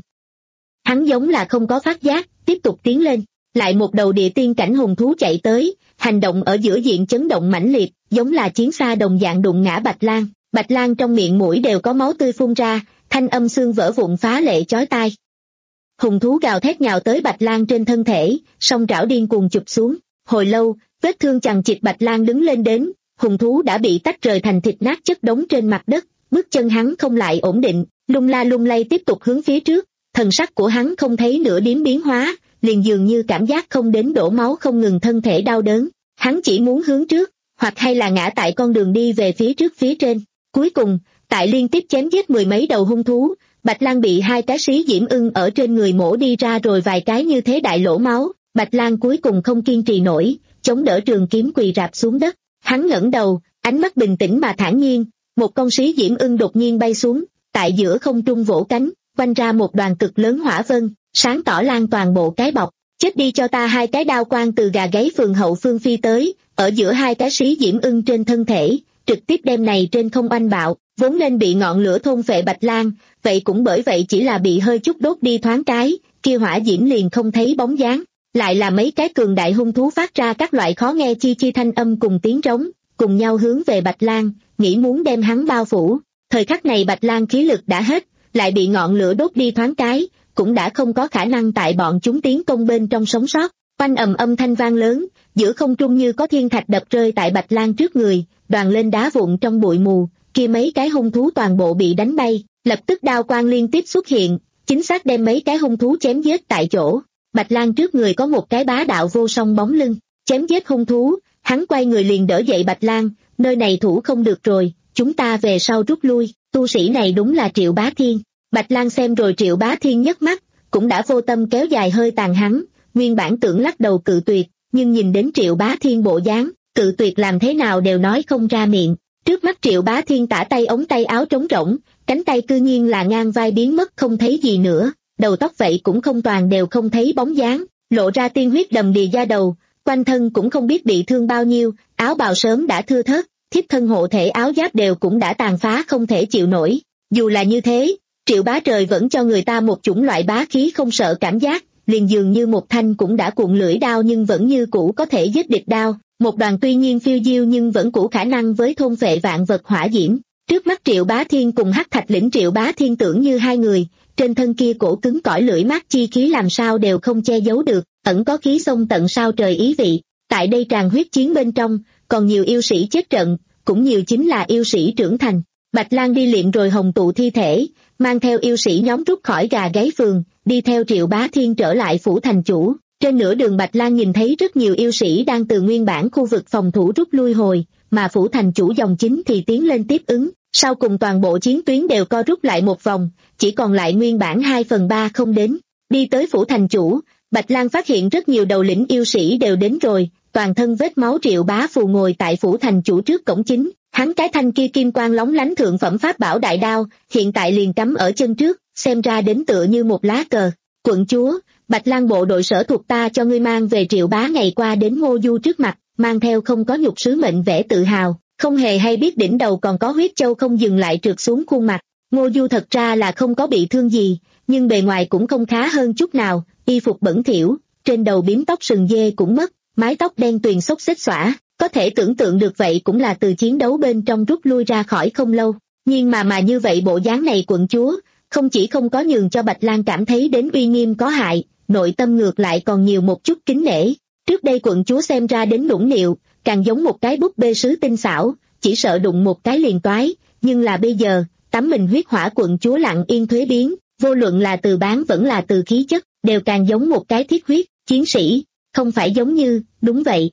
hắn giống là không có phát giác, tiếp tục tiến lên. Lại một đầu địa tiên cảnh hùng thú chạy tới, hành động ở giữa diện chấn động mãnh liệt, giống là chiến xa đồng dạng đụng ngã Bạch Lang. Bạch Lang trong miệng mũi đều có máu tươi phun ra, thanh âm xương vỡ vụn phá lệ chói tai. Hùng thú gào thét nhào tới Bạch Lang trên thân thể, song trảo điên cuồng chụp xuống. Hồi lâu, vết thương chằng chịt Bạch Lang đứng lên đến, hùng thú đã bị tách rời thành thịt nát chất đống trên mặt đất, bước chân hắn không lại ổn định, lung la lung lay tiếp tục hướng phía trước, thần sắc của hắn không thấy nửa điểm biến hóa, liền dường như cảm giác không đến đổ máu không ngừng, thân thể đau đớn. Hắn chỉ muốn hướng trước, hoặc hay là ngã tại con đường đi về phía trước phía trên. Cuối cùng, tại liên tiếp chém giết mười mấy đầu hung thú, Bạch Lang bị hai cái xí diễm ưng ở trên người mổ đi ra rồi vài cái như thế đại lỗ máu. Bạch Lang cuối cùng không kiên trì nổi, chống đỡ trường kiếm quỳ rạp xuống đất. Hắn ngẩng đầu, ánh mắt bình tĩnh mà thản nhiên. Một con xí diễm ưng đột nhiên bay xuống, tại giữa không trung vỗ cánh, quanh ra một đoàn cực lớn hỏa vân, sáng tỏ lan toàn bộ cái bọc. Chết đi cho ta! Hai cái đao quang từ gà gáy phường hậu phương phi tới, ở giữa hai cái xí diễm ưng trên thân thể, trực tiếp đem này trên không oanh bạo, vốn nên bị ngọn lửa thôn phệ Bạch Lang, vậy cũng bởi vậy chỉ là bị hơi chút đốt đi thoáng cái, kia hỏa diễm liền không thấy bóng dáng. Lại là mấy cái cường đại hung thú phát ra các loại khó nghe chi chi thanh âm cùng tiếng trống, cùng nhau hướng về Bạch Lang, nghĩ muốn đem hắn bao phủ. Thời khắc này Bạch Lang khí lực đã hết, lại bị ngọn lửa đốt đi thoáng cái, cũng đã không có khả năng tại bọn chúng tiến công bên trong sống sót. Oanh ầm âm thanh vang lớn, giữa không trung như có thiên thạch đập rơi tại Bạch Lang trước người, đoàn lên đá vụn trong bụi mù, kia mấy cái hung thú toàn bộ bị đánh bay, lập tức đao quang liên tiếp xuất hiện, chính xác đem mấy cái hung thú chém giết tại chỗ. Bạch Lang trước người có một cái bá đạo vô song bóng lưng, chém giết hung thú, hắn quay người liền đỡ dậy Bạch Lang, nơi này thủ không được rồi, chúng ta về sau rút lui. Tu sĩ này đúng là Triệu Bá Thiên. Bạch Lang xem rồi Triệu Bá Thiên nhấc mắt, cũng đã vô tâm kéo dài hơi tàn hắn, nguyên bản tưởng lắc đầu cự tuyệt, nhưng nhìn đến Triệu Bá Thiên bộ dáng, cự tuyệt làm thế nào đều nói không ra miệng. Trước mắt Triệu Bá Thiên tả tay ống tay áo trống rỗng, cánh tay cư nhiên là ngang vai biến mất không thấy gì nữa, đầu tóc vậy cũng không toàn đều không thấy bóng dáng, lộ ra tiên huyết đầm đìa da đầu, quanh thân cũng không biết bị thương bao nhiêu, áo bào sớm đã thưa thớt, thiếp thân hộ thể áo giáp đều cũng đã tàn phá không thể chịu nổi. Dù là như thế, Triệu Bá Trời vẫn cho người ta một chủng loại bá khí không sợ cảm giác, liền dường như một thanh cũng đã cuộn lưỡi đao nhưng vẫn như cũ có thể giết địch đao, một đoàn tuy nhiên phiêu diêu nhưng vẫn cũ khả năng với thôn vệ vạn vật hỏa diễm. Trước mắt Triệu Bá Thiên cùng Hắc Thạch Lĩnh Triệu Bá Thiên tưởng như hai người, trên thân kia cổ cứng cỏi lưỡi mát chi khí làm sao đều không che giấu được, ẩn có khí sông tận sao trời ý vị. Tại đây tràn huyết chiến bên trong, còn nhiều yêu sĩ chết trận, cũng nhiều chính là yêu sĩ trưởng thành. Bạch Lang đi liệm rồi hồng tụ thi thể, mang theo yêu sĩ nhóm rút khỏi gà gáy phường, đi theo Triệu Bá Thiên trở lại phủ thành chủ. Trên nửa đường Bạch Lang nhìn thấy rất nhiều yêu sĩ đang từ nguyên bản khu vực phòng thủ rút lui hồi, mà phủ thành chủ dòng chính thì tiến lên tiếp ứng. Sau cùng toàn bộ chiến tuyến đều co rút lại một vòng, chỉ còn lại nguyên bản hai phần ba không đến. Đi tới phủ thành chủ, Bạch Lang phát hiện rất nhiều đầu lĩnh yêu sĩ đều đến rồi, toàn thân vết máu Triệu Bá Phù ngồi tại phủ thành chủ trước cổng chính. Hắn cái thanh kia kim quang lóng lánh thượng phẩm pháp bảo đại đao, hiện tại liền cắm ở chân trước, xem ra đến tựa như một lá cờ. Quận chúa, Bạch Lang bộ đội sở thuộc ta cho ngươi mang về Triệu Bá ngày qua đến Ngô Du trước mặt, mang theo không có nhục sứ mệnh vẻ tự hào, không hề hay biết đỉnh đầu còn có huyết châu không dừng lại trượt xuống khuôn mặt. Ngô Du thật ra là không có bị thương gì, nhưng bề ngoài cũng không khá hơn chút nào, y phục bẩn thỉu, trên đầu bím tóc sừng dê cũng mất, mái tóc đen tuyền xốc xếch xõa, có thể tưởng tượng được vậy cũng là từ chiến đấu bên trong rút lui ra khỏi không lâu. Nhưng mà mà như vậy bộ dáng này quận chúa, không chỉ không có nhường cho Bạch Lang cảm thấy đến uy nghiêm có hại, nội tâm ngược lại còn nhiều một chút kính nể. Trước đây quận chúa xem ra đến nũng nịu, càng giống một cái búp bê sứ tinh xảo, chỉ sợ đụng một cái liền toái, nhưng là bây giờ, tắm mình huyết hỏa quận chúa lặng yên thuế biến, vô luận là từ bán vẫn là từ khí chất, đều càng giống một cái thiết huyết, chiến sĩ, không phải giống như, đúng vậy.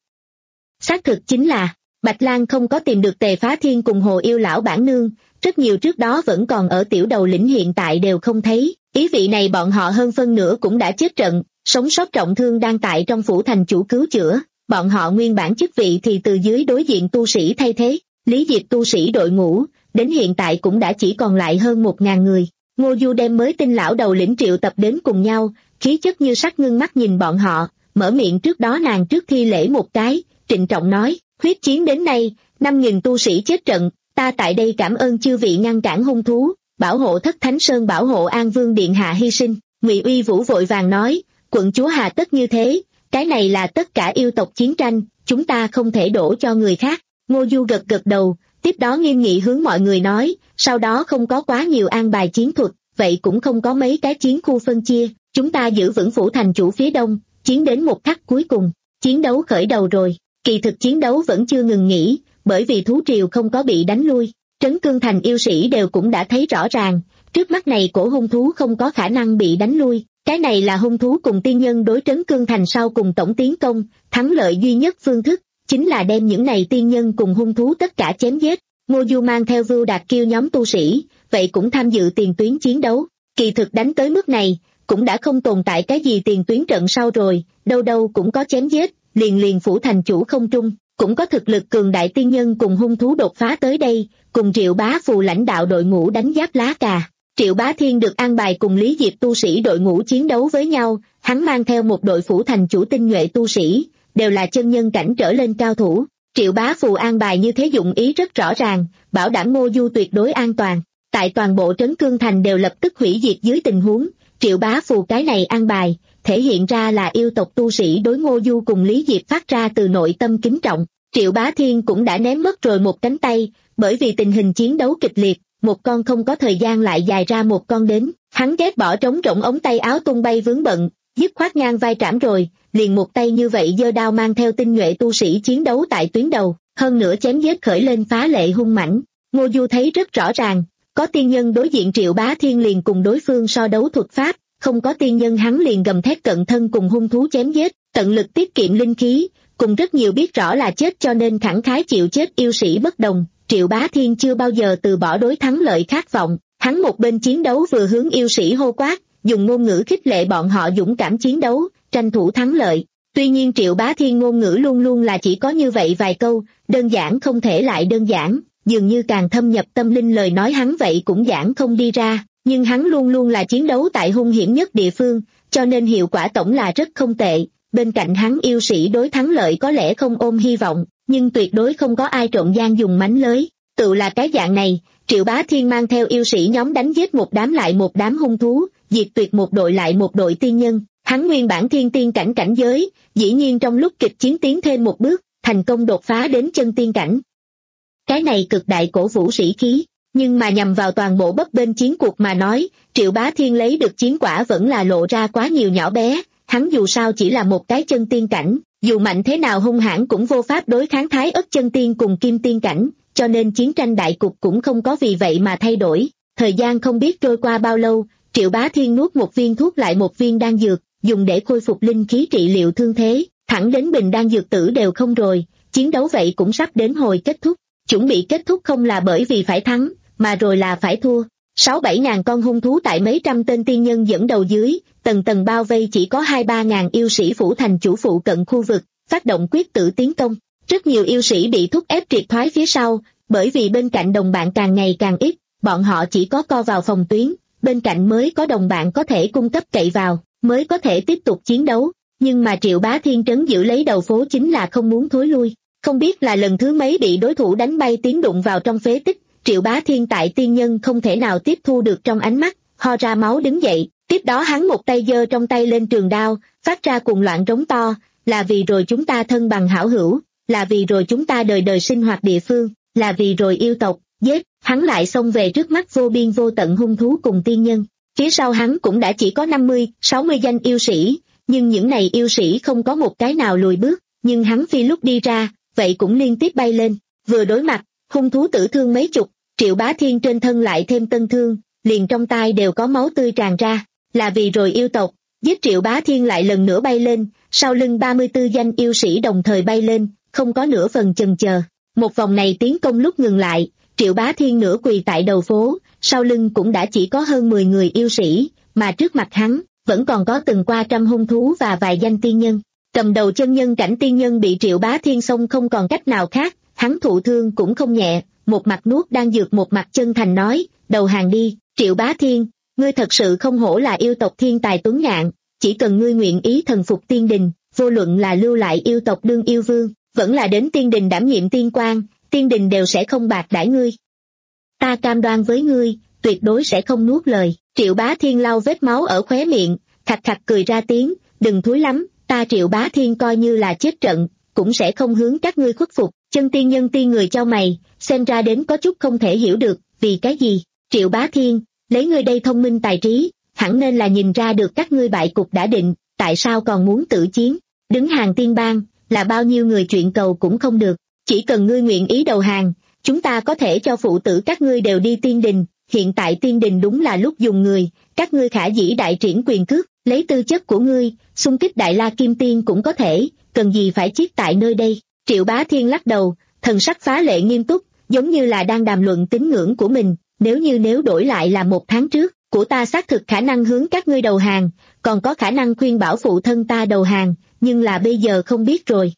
Xác thực chính là, Bạch Lang không có tìm được Tề Phá Thiên cùng Hồ Yêu lão bản nương, rất nhiều trước đó vẫn còn ở tiểu đầu lĩnh hiện tại đều không thấy, ý vị này bọn họ hơn phân nửa cũng đã chết trận, sống sót trọng thương đang tại trong phủ thành chủ cứu chữa, bọn họ nguyên bản chức vị thì từ dưới đối diện tu sĩ thay thế, Lý Diệp tu sĩ đội ngũ, đến hiện tại cũng đã chỉ còn lại hơn một ngàn người. Ngô Du đem mới tinh lão đầu lĩnh triệu tập đến cùng nhau, khí chất như sắc ngưng mắt nhìn bọn họ, mở miệng trước đó nàng trước thi lễ một cái, trịnh trọng nói, huyết chiến đến nay, năm nghìn tu sĩ chết trận, ta tại đây cảm ơn chư vị ngăn cản hung thú, bảo hộ Thất Thánh Sơn, bảo hộ An Vương điện hạ hy sinh. Ngụy Uy Vũ vội vàng nói, quận chúa hà tất như thế, cái này là tất cả yêu tộc chiến tranh, chúng ta không thể đổ cho người khác. Ngô Du gật gật đầu, tiếp đó nghiêm nghị hướng mọi người nói, sau đó không có quá nhiều an bài chiến thuật, vậy cũng không có mấy cái chiến khu phân chia, chúng ta giữ vững phủ thành chủ phía đông, chiến đến một khắc cuối cùng, chiến đấu khởi đầu rồi. Kỳ thực chiến đấu vẫn chưa ngừng nghỉ, bởi vì thú triều không có bị đánh lui, Trấn Cương Thành yêu sĩ đều cũng đã thấy rõ ràng, trước mắt này cổ hung thú không có khả năng bị đánh lui, cái này là hung thú cùng tiên nhân đối Trấn Cương Thành sau cùng tổng tiến công, thắng lợi duy nhất phương thức, chính là đem những này tiên nhân cùng hung thú tất cả chém giết. Ngô Du mang theo Vưu Đạt Kiêu nhóm tu sĩ, vậy cũng tham dự tiền tuyến chiến đấu, kỳ thực đánh tới mức này, cũng đã không tồn tại cái gì tiền tuyến trận sau rồi, đâu đâu cũng có chém giết, liền liền phủ thành chủ không trung, cũng có thực lực cường đại tiên nhân cùng hung thú đột phá tới đây, cùng Triệu Bá Phù lãnh đạo đội ngũ đánh giáp lá cà. Triệu Bá Thiên được an bài cùng Lý Diệp tu sĩ đội ngũ chiến đấu với nhau, hắn mang theo một đội phủ thành chủ tinh nhuệ tu sĩ, đều là chân nhân cảnh trở lên cao thủ. Triệu Bá Phù an bài như thế dụng ý rất rõ ràng, bảo đảm Ngô Du tuyệt đối an toàn. Tại toàn bộ Trấn Cương Thành đều lập tức hủy diệt dưới tình huống, Triệu Bá Phù cái này an bài, thể hiện ra là yêu tộc tu sĩ đối Ngô Du cùng Lý Diệp phát ra từ nội tâm kính trọng. Triệu Bá Thiên cũng đã ném mất rồi một cánh tay, bởi vì tình hình chiến đấu kịch liệt, một con không có thời gian lại dài ra một con đến, hắn ghét bỏ trống rỗng ống tay áo tung bay vướng bận, dứt khoát ngang vai trảm rồi, liền một tay như vậy giơ đao mang theo tinh nhuệ tu sĩ chiến đấu tại tuyến đầu, hơn nữa chém giết khởi lên phá lệ hung mãnh. Ngô Du thấy rất rõ ràng, có tiên nhân đối diện Triệu Bá Thiên liền cùng đối phương so đấu thuật pháp, không có tiên nhân hắn liền gầm thét cận thân cùng hung thú chém giết, tận lực tiết kiệm linh khí, cùng rất nhiều biết rõ là chết cho nên khẳng khái chịu chết yêu sĩ bất đồng. Triệu Bá Thiên chưa bao giờ từ bỏ đối thắng lợi khát vọng, hắn một bên chiến đấu vừa hướng yêu sĩ hô quát, dùng ngôn ngữ khích lệ bọn họ dũng cảm chiến đấu, tranh thủ thắng lợi. Tuy nhiên Triệu Bá Thiên ngôn ngữ luôn luôn là chỉ có như vậy vài câu, đơn giản không thể lại đơn giản, dường như càng thâm nhập tâm linh lời nói hắn vậy cũng giảng không đi ra, nhưng hắn luôn luôn là chiến đấu tại hung hiểm nhất địa phương, cho nên hiệu quả tổng là rất không tệ. Bên cạnh hắn yêu sĩ đối thắng lợi có lẽ không ôm hy vọng, nhưng tuyệt đối không có ai trộn gian dùng mánh lưới. Tự là cái dạng này, Triệu Bá Thiên mang theo yêu sĩ nhóm đánh giết một đám lại một đám hung thú, diệt tuyệt một đội lại một đội tiên nhân. Hắn nguyên bản thiên tiên cảnh cảnh giới, dĩ nhiên trong lúc kịch chiến tiến thêm một bước, thành công đột phá đến chân tiên cảnh. Cái này cực đại cổ vũ sĩ khí, nhưng mà nhằm vào toàn bộ bấp bênh chiến cuộc mà nói, Triệu Bá Thiên lấy được chiến quả vẫn là lộ ra quá nhiều nhỏ bé. Hắn dù sao chỉ là một cái chân tiên cảnh, dù mạnh thế nào hung hãn cũng vô pháp đối kháng Thái Ất chân tiên cùng Kim tiên cảnh, cho nên chiến tranh đại cục cũng không có vì vậy mà thay đổi. Thời gian không biết trôi qua bao lâu, Triệu Bá Thiên nuốt một viên thuốc lại một viên đan dược, dùng để khôi phục linh khí trị liệu thương thế, thẳng đến bình đan dược tử đều không rồi, chiến đấu vậy cũng sắp đến hồi kết thúc. Chuẩn bị kết thúc không là bởi vì phải thắng, mà rồi là phải thua. Sáu bảy ngàn con hung thú tại mấy trăm tên tiên nhân dẫn đầu dưới, tầng tầng bao vây chỉ có hai ba ngàn yêu sĩ phủ thành chủ phụ cận khu vực, phát động quyết tử tiến công. Rất nhiều yêu sĩ bị thúc ép triệt thoái phía sau, bởi vì bên cạnh đồng bạn càng ngày càng ít, bọn họ chỉ có co vào phòng tuyến, bên cạnh mới có đồng bạn có thể cung cấp cậy vào, mới có thể tiếp tục chiến đấu. Nhưng mà Triệu Bá Thiên trấn giữ lấy đầu phố chính là không muốn thối lui, không biết là lần thứ mấy bị đối thủ đánh bay tiến đụng vào trong phế tích. Triệu Bá Thiên tại tiên nhân không thể nào tiếp thu được trong ánh mắt, ho ra máu đứng dậy, tiếp đó hắn một tay giơ trong tay lên trường đao, phát ra cuồng loạn rống to, là vì rồi chúng ta thân bằng hảo hữu, là vì rồi chúng ta đời đời sinh hoạt địa phương, là vì rồi yêu tộc, giết, hắn lại xông về trước mắt vô biên vô tận hung thú cùng tiên nhân. Phía sau hắn cũng đã chỉ có năm mươi, sáu mươi danh yêu sĩ, nhưng những này yêu sĩ không có một cái nào lùi bước, nhưng hắn phi lúc đi ra, vậy cũng liên tiếp bay lên, vừa đối mặt, hung thú tử thương mấy chục, Triệu Bá Thiên trên thân lại thêm tân thương, liền trong tai đều có máu tươi tràn ra, là vì rồi yêu tộc, giết Triệu Bá Thiên lại lần nữa bay lên, sau lưng ba mươi tư danh yêu sĩ đồng thời bay lên, không có nửa phần chần chờ. Một vòng này tiến công lúc ngừng lại, Triệu Bá Thiên nửa quỳ tại đầu phố, sau lưng cũng đã chỉ có hơn mười người yêu sĩ, mà trước mặt hắn, vẫn còn có từng qua trăm hung thú và vài danh tiên nhân. Cầm đầu chân nhân cảnh tiên nhân bị Triệu Bá Thiên xông không còn cách nào khác, hắn thụ thương cũng không nhẹ, một mặt nuốt đang dược một mặt chân thành nói, đầu hàng đi, Triệu Bá Thiên, ngươi thật sự không hổ là yêu tộc thiên tài tuấn ngạn, chỉ cần ngươi nguyện ý thần phục tiên đình, vô luận là lưu lại yêu tộc đương yêu vương, vẫn là đến tiên đình đảm nhiệm tiên quan, tiên đình đều sẽ không bạc đãi ngươi. Ta cam đoan với ngươi, tuyệt đối sẽ không nuốt lời. Triệu Bá Thiên lau vết máu ở khóe miệng, khạch khạch cười ra tiếng, đừng thúi lắm, ta Triệu Bá Thiên coi như là chết trận, cũng sẽ không hướng các ngươi khuất phục. Chân tiên nhân tiên người cho mày, xem ra đến có chút không thể hiểu được, vì cái gì? Triệu Bá Thiên, lấy ngươi đây thông minh tài trí, hẳn nên là nhìn ra được các ngươi bại cục đã định, tại sao còn muốn tử chiến? Đứng hàng tiên bang, là bao nhiêu người chuyện cầu cũng không được, chỉ cần ngươi nguyện ý đầu hàng, chúng ta có thể cho phụ tử các ngươi đều đi tiên đình, hiện tại tiên đình đúng là lúc dùng người, các ngươi khả dĩ đại triển quyền cước, lấy tư chất của ngươi, xung kích Đại La Kim Tiên cũng có thể, cần gì phải chiết tại nơi đây. Triệu Bá Thiên lắc đầu, thần sắc phá lệ nghiêm túc, giống như là đang đàm luận tín ngưỡng của mình, nếu như nếu đổi lại là một tháng trước, của ta xác thực khả năng hướng các ngươi đầu hàng, còn có khả năng khuyên bảo phụ thân ta đầu hàng, nhưng là bây giờ không biết rồi.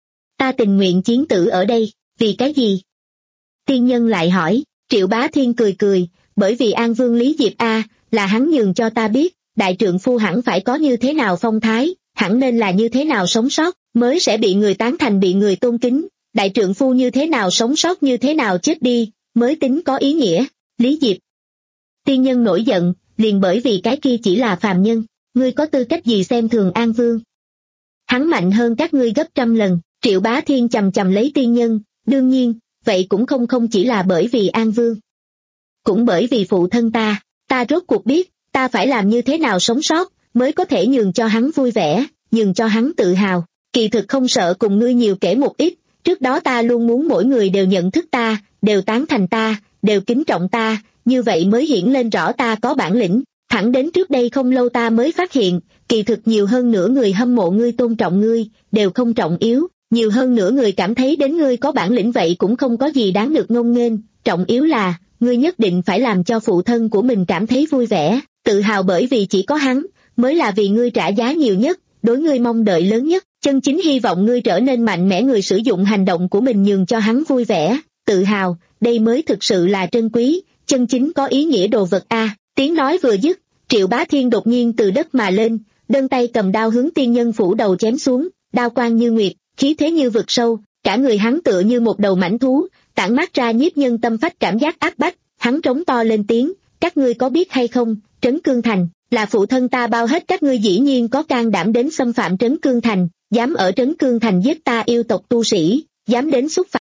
Ta tình nguyện chiến tử ở đây, vì cái gì? Tiên nhân lại hỏi. Triệu Bá Thiên cười cười, bởi vì An Vương Lý Diệp A, là hắn nhường cho ta biết, đại trượng phu hẳn phải có như thế nào phong thái, hẳn nên là như thế nào sống sót, mới sẽ bị người tán thành bị người tôn kính, đại trượng phu như thế nào sống sót như thế nào chết đi, mới tính có ý nghĩa. Lý Diệp. Tiên nhân nổi giận, liền bởi vì cái kia chỉ là phàm nhân, ngươi có tư cách gì xem thường An Vương? Hắn mạnh hơn các ngươi gấp trăm lần. Triệu Bá Thiên chầm chầm lấy tiên nhân, đương nhiên, vậy cũng không không chỉ là bởi vì An Vương. Cũng bởi vì phụ thân ta, ta rốt cuộc biết, ta phải làm như thế nào sống sót, mới có thể nhường cho hắn vui vẻ, nhường cho hắn tự hào. Kỳ thực không sợ cùng ngươi nhiều kể một ít, trước đó ta luôn muốn mỗi người đều nhận thức ta, đều tán thành ta, đều kính trọng ta, như vậy mới hiển lên rõ ta có bản lĩnh. Thẳng đến trước đây không lâu ta mới phát hiện, kỳ thực nhiều hơn nửa người hâm mộ ngươi tôn trọng ngươi, đều không trọng yếu. Nhiều hơn nữa người cảm thấy đến ngươi có bản lĩnh vậy cũng không có gì đáng được ngông nghênh, trọng yếu là, ngươi nhất định phải làm cho phụ thân của mình cảm thấy vui vẻ, tự hào bởi vì chỉ có hắn, mới là vì ngươi trả giá nhiều nhất, đối ngươi mong đợi lớn nhất, chân chính hy vọng ngươi trở nên mạnh mẽ người sử dụng hành động của mình nhường cho hắn vui vẻ, tự hào, đây mới thực sự là trân quý, chân chính có ý nghĩa đồ vật a. Tiếng nói vừa dứt, Triệu Bá Thiên đột nhiên từ đất mà lên, đơn tay cầm đao hướng tiên nhân phủ đầu chém xuống, đao quang như nguyệt, khí thế như vực sâu, cả người hắn tựa như một đầu mãnh thú, tản mát ra nhiếp nhân tâm phách cảm giác áp bách, hắn trống to lên tiếng, các ngươi có biết hay không, Trấn Cương Thành, là phụ thân ta bao hết các ngươi dĩ nhiên có can đảm đến xâm phạm Trấn Cương Thành, dám ở Trấn Cương Thành giết ta yêu tộc tu sĩ, dám đến xúc phạm.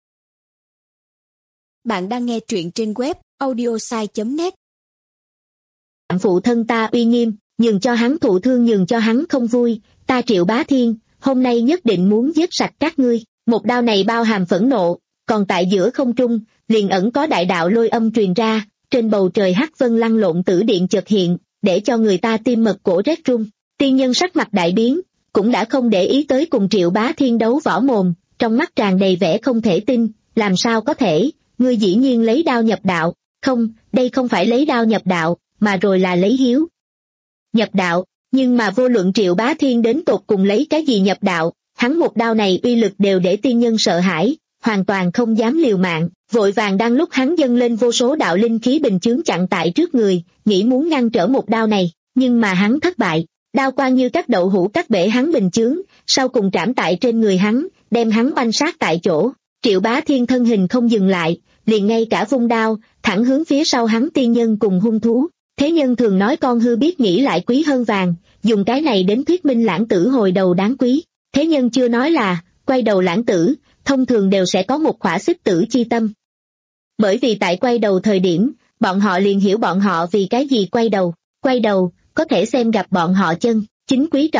Bạn đang nghe truyện trên web audiosai chấm net. Phụ thân ta uy nghiêm, nhường cho hắn thụ thương nhường cho hắn không vui, ta Triệu Bá Thiên, hôm nay nhất định muốn giết sạch các ngươi. Một đao này bao hàm phẫn nộ, còn tại giữa không trung, liền ẩn có đại đạo lôi âm truyền ra, trên bầu trời hắc vân lăn lộn tử điện chợt hiện, để cho người ta tim mật cổ rét run. Tiên nhân sắc mặt đại biến, cũng đã không để ý tới cùng Triệu Bá Thiên đấu võ mồm, trong mắt tràn đầy vẻ không thể tin, làm sao có thể, ngươi dĩ nhiên lấy đao nhập đạo, không, đây không phải lấy đao nhập đạo, mà rồi là lấy hiếu nhập đạo, nhưng mà vô luận Triệu Bá Thiên đến tột cùng lấy cái gì nhập đạo, hắn một đao này uy lực đều để tiên nhân sợ hãi, hoàn toàn không dám liều mạng, vội vàng đang lúc hắn dâng lên vô số đạo linh khí bình chướng chặn tại trước người, nghĩ muốn ngăn trở một đao này, nhưng mà hắn thất bại, đao quang như các đậu hũ cắt bể hắn bình chướng, sau cùng trảm tại trên người hắn, đem hắn banh sát tại chỗ. Triệu Bá Thiên thân hình không dừng lại, liền ngay cả vung đao, thẳng hướng phía sau hắn tiên nhân cùng hung thú. Thế nhân thường nói con hư biết nghĩ lại quý hơn vàng, dùng cái này đến thuyết minh lãng tử hồi đầu đáng quý. Thế nhân chưa nói là, quay đầu lãng tử, thông thường đều sẽ có một khỏa xích tử chi tâm. Bởi vì tại quay đầu thời điểm, bọn họ liền hiểu bọn họ vì cái gì quay đầu. Quay đầu, có thể xem gặp bọn họ chân, chính quý trọng,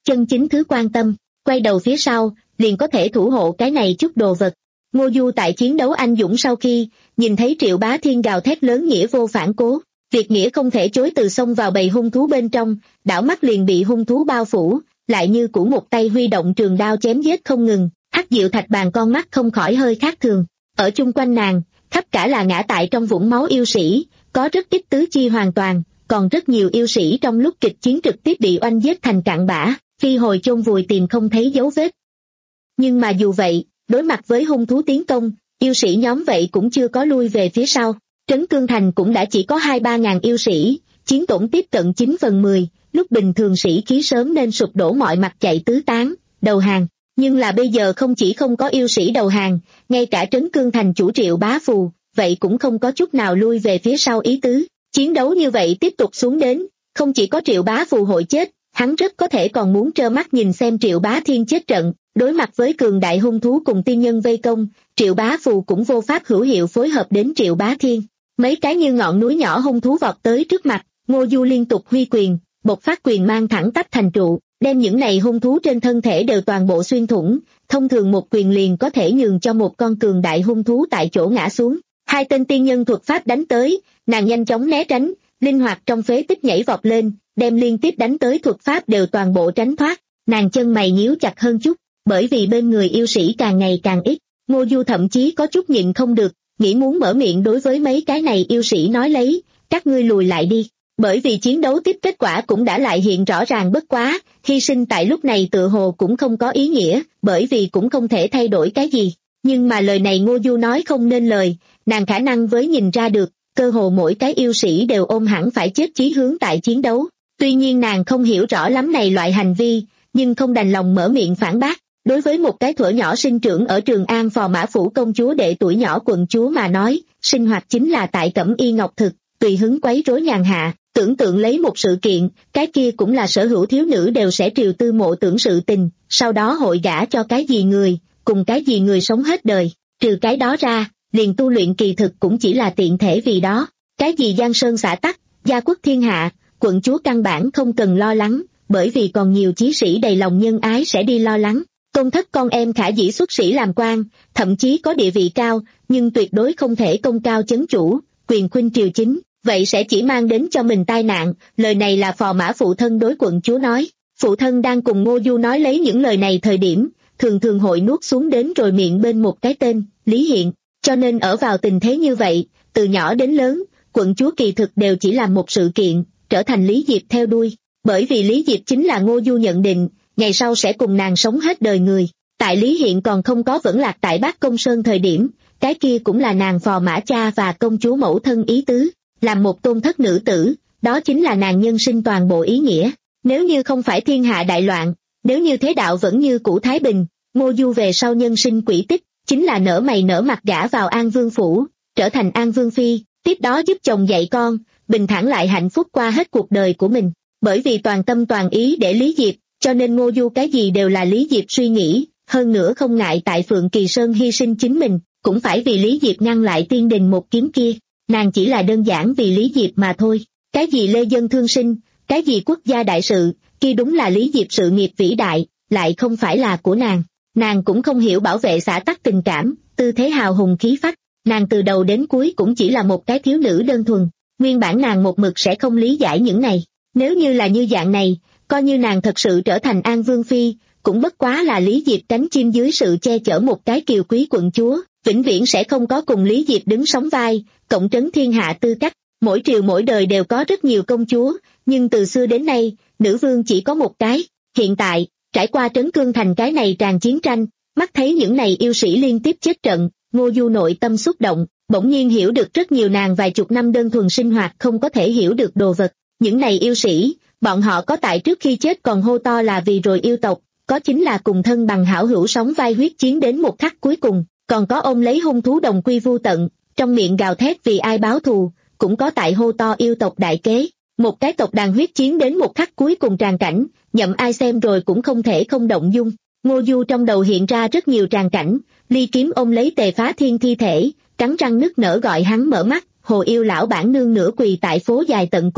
chân chính thứ quan tâm, quay đầu phía sau, liền có thể thủ hộ cái này chút đồ vật. Ngô Du tại chiến đấu anh dũng sau khi, nhìn thấy Triệu Bá Thiên gào thét lớn nghĩa vô phản cố, việc nghĩa không thể chối từ xông vào bầy hung thú bên trong, đảo mắt liền bị hung thú bao phủ, lại như cũ một tay huy động trường đao chém giết không ngừng, Hắc Diệu Thạch Bàn con mắt không khỏi hơi khác thường. Ở chung quanh nàng, khắp cả là ngã tại trong vũng máu yêu sĩ, có rất ít tứ chi hoàn toàn, còn rất nhiều yêu sĩ trong lúc kịch chiến trực tiếp bị oanh giết thành cặn bã, phi hồi chôn vùi tìm không thấy dấu vết. Nhưng mà dù vậy, đối mặt với hung thú tiến công, yêu sĩ nhóm vậy cũng chưa có lui về phía sau. Trấn Cương Thành cũng đã chỉ có hai ba ngàn yêu sĩ, chiến tổn tiếp cận chín phần mười, lúc bình thường sĩ khí sớm nên sụp đổ mọi mặt chạy tứ tán, đầu hàng. Nhưng là bây giờ không chỉ không có yêu sĩ đầu hàng, ngay cả Trấn Cương Thành chủ Triệu Bá Phù, vậy cũng không có chút nào lui về phía sau ý tứ. Chiến đấu như vậy tiếp tục xuống đến, không chỉ có Triệu Bá Phù hội chết, hắn rất có thể còn muốn trơ mắt nhìn xem Triệu Bá Thiên chết trận. Đối mặt với cường đại hung thú cùng tiên nhân vây công, Triệu Bá Phù cũng vô pháp hữu hiệu phối hợp đến Triệu Bá Thiên. Mấy cái như ngọn núi nhỏ hung thú vọt tới trước mặt, Ngô Du liên tục huy quyền, bộc phát quyền mang thẳng tắp thành trụ, đem những này hung thú trên thân thể đều toàn bộ xuyên thủng, thông thường một quyền liền có thể nhường cho một con cường đại hung thú tại chỗ ngã xuống. Hai tên tiên nhân thuật pháp đánh tới, nàng nhanh chóng né tránh, linh hoạt trong phế tích nhảy vọt lên, đem liên tiếp đánh tới thuật pháp đều toàn bộ tránh thoát. Nàng chân mày nhíu chặt hơn chút, bởi vì bên người yêu sĩ càng ngày càng ít, Ngô Du thậm chí có chút nhịn không được, nghĩ muốn mở miệng đối với mấy cái này yêu sĩ nói lấy, các ngươi lùi lại đi. Bởi vì chiến đấu tiếp kết quả cũng đã lại hiện rõ ràng bất quá, hy sinh tại lúc này tựa hồ cũng không có ý nghĩa, bởi vì cũng không thể thay đổi cái gì. Nhưng mà lời này Ngô Du nói không nên lời, nàng khả năng với nhìn ra được, cơ hồ mỗi cái yêu sĩ đều ôm hẳn phải chết chí hướng tại chiến đấu. Tuy nhiên nàng không hiểu rõ lắm này loại hành vi, nhưng không đành lòng mở miệng phản bác. Đối với một cái thuở nhỏ sinh trưởng ở Trường An Phò Mã Phủ công chúa đệ tuổi nhỏ quận chúa mà nói, sinh hoạt chính là tại Cẩm Y Ngọc Thực, tùy hứng quấy rối nhàn hạ, tưởng tượng lấy một sự kiện, cái kia cũng là sở hữu thiếu nữ đều sẽ triều tư mộ tưởng sự tình, sau đó hội gả cho cái gì người, cùng cái gì người sống hết đời. Trừ cái đó ra, liền tu luyện kỳ thực cũng chỉ là tiện thể vì đó. Cái gì giang sơn xã tắc, gia quốc thiên hạ, quận chúa căn bản không cần lo lắng, bởi vì còn nhiều chí sĩ đầy lòng nhân ái sẽ đi lo lắng. Tôn thất con em khả dĩ xuất sĩ làm quan, thậm chí có địa vị cao, nhưng tuyệt đối không thể công cao chấn chủ, quyền khuynh triều chính, vậy sẽ chỉ mang đến cho mình tai nạn. Lời này là Phò Mã phụ thân đối quận chúa nói. Phụ thân đang cùng Ngô Du nói lấy những lời này thời điểm, thường thường hội nuốt xuống đến rồi miệng bên một cái tên, Lý Hiện. Cho nên ở vào tình thế như vậy, từ nhỏ đến lớn, quận chúa kỳ thực đều chỉ làm một sự kiện, trở thành Lý Diệp theo đuôi. Bởi vì Lý Diệp chính là Ngô Du nhận định, ngày sau sẽ cùng nàng sống hết đời người. Tại Lý Hiện còn không có vẫn lạc tại Bác Công Sơn thời điểm, cái kia cũng là nàng Phò Mã cha và công chúa mẫu thân ý tứ. Làm một tôn thất nữ tử, đó chính là nàng nhân sinh toàn bộ ý nghĩa. Nếu như không phải thiên hạ đại loạn, nếu như thế đạo vẫn như cũ thái bình, Ngô Du về sau nhân sinh quỹ tích, chính là nở mày nở mặt gả vào An Vương Phủ, trở thành An Vương Phi, tiếp đó giúp chồng dạy con, bình thản lại hạnh phúc qua hết cuộc đời của mình. Bởi vì toàn tâm toàn ý để Lý Diệp, cho nên Ngô Du cái gì đều là Lý Diệp suy nghĩ, hơn nữa không ngại tại Phượng Kỳ Sơn hy sinh chính mình, cũng phải vì Lý Diệp ngăn lại tiên đình một kiếm kia. Nàng chỉ là đơn giản vì Lý Diệp mà thôi. Cái gì lê dân thương sinh, cái gì quốc gia đại sự, kia đúng là Lý Diệp sự nghiệp vĩ đại, lại không phải là của nàng. Nàng cũng không hiểu bảo vệ xã tắc tình cảm, tư thế hào hùng khí phách. Nàng từ đầu đến cuối cũng chỉ là một cái thiếu nữ đơn thuần. Nguyên bản nàng một mực sẽ không lý giải những này. Nếu như là như dạng này, coi như nàng thật sự trở thành An Vương Phi, cũng bất quá là Lý Diệp cánh chim dưới sự che chở một cái kiều quý quận chúa, vĩnh viễn sẽ không có cùng Lý Diệp đứng sóng vai, cộng trấn thiên hạ tư cách. Mỗi triều mỗi đời đều có rất nhiều công chúa, nhưng từ xưa đến nay, nữ vương chỉ có một cái. Hiện tại, trải qua Trấn Cương Thành cái này tràn chiến tranh, mắt thấy những này yêu sĩ liên tiếp chết trận, Ngô Du nội tâm xúc động, bỗng nhiên hiểu được rất nhiều nàng vài chục năm đơn thuần sinh hoạt không có thể hiểu được đồ vật. Những này yêu sĩ, bọn họ có tại trước khi chết còn hô to là vì rồi yêu tộc, có chính là cùng thân bằng hảo hữu sóng vai huyết chiến đến một khắc cuối cùng, còn có ôm lấy hung thú đồng quy vu tận, trong miệng gào thét vì ai báo thù, cũng có tại hô to yêu tộc đại kế. Một cái tộc đàn huyết chiến đến một khắc cuối cùng tràn cảnh, nhậm ai xem rồi cũng không thể không động dung. Ngô Du trong đầu hiện ra rất nhiều tràn cảnh, ly kiếm ôm lấy Tề Phá Thiên thi thể, cắn răng nức nở gọi hắn mở mắt, hồ yêu lão bản nương nửa quỳ tại phố dài tận cùng,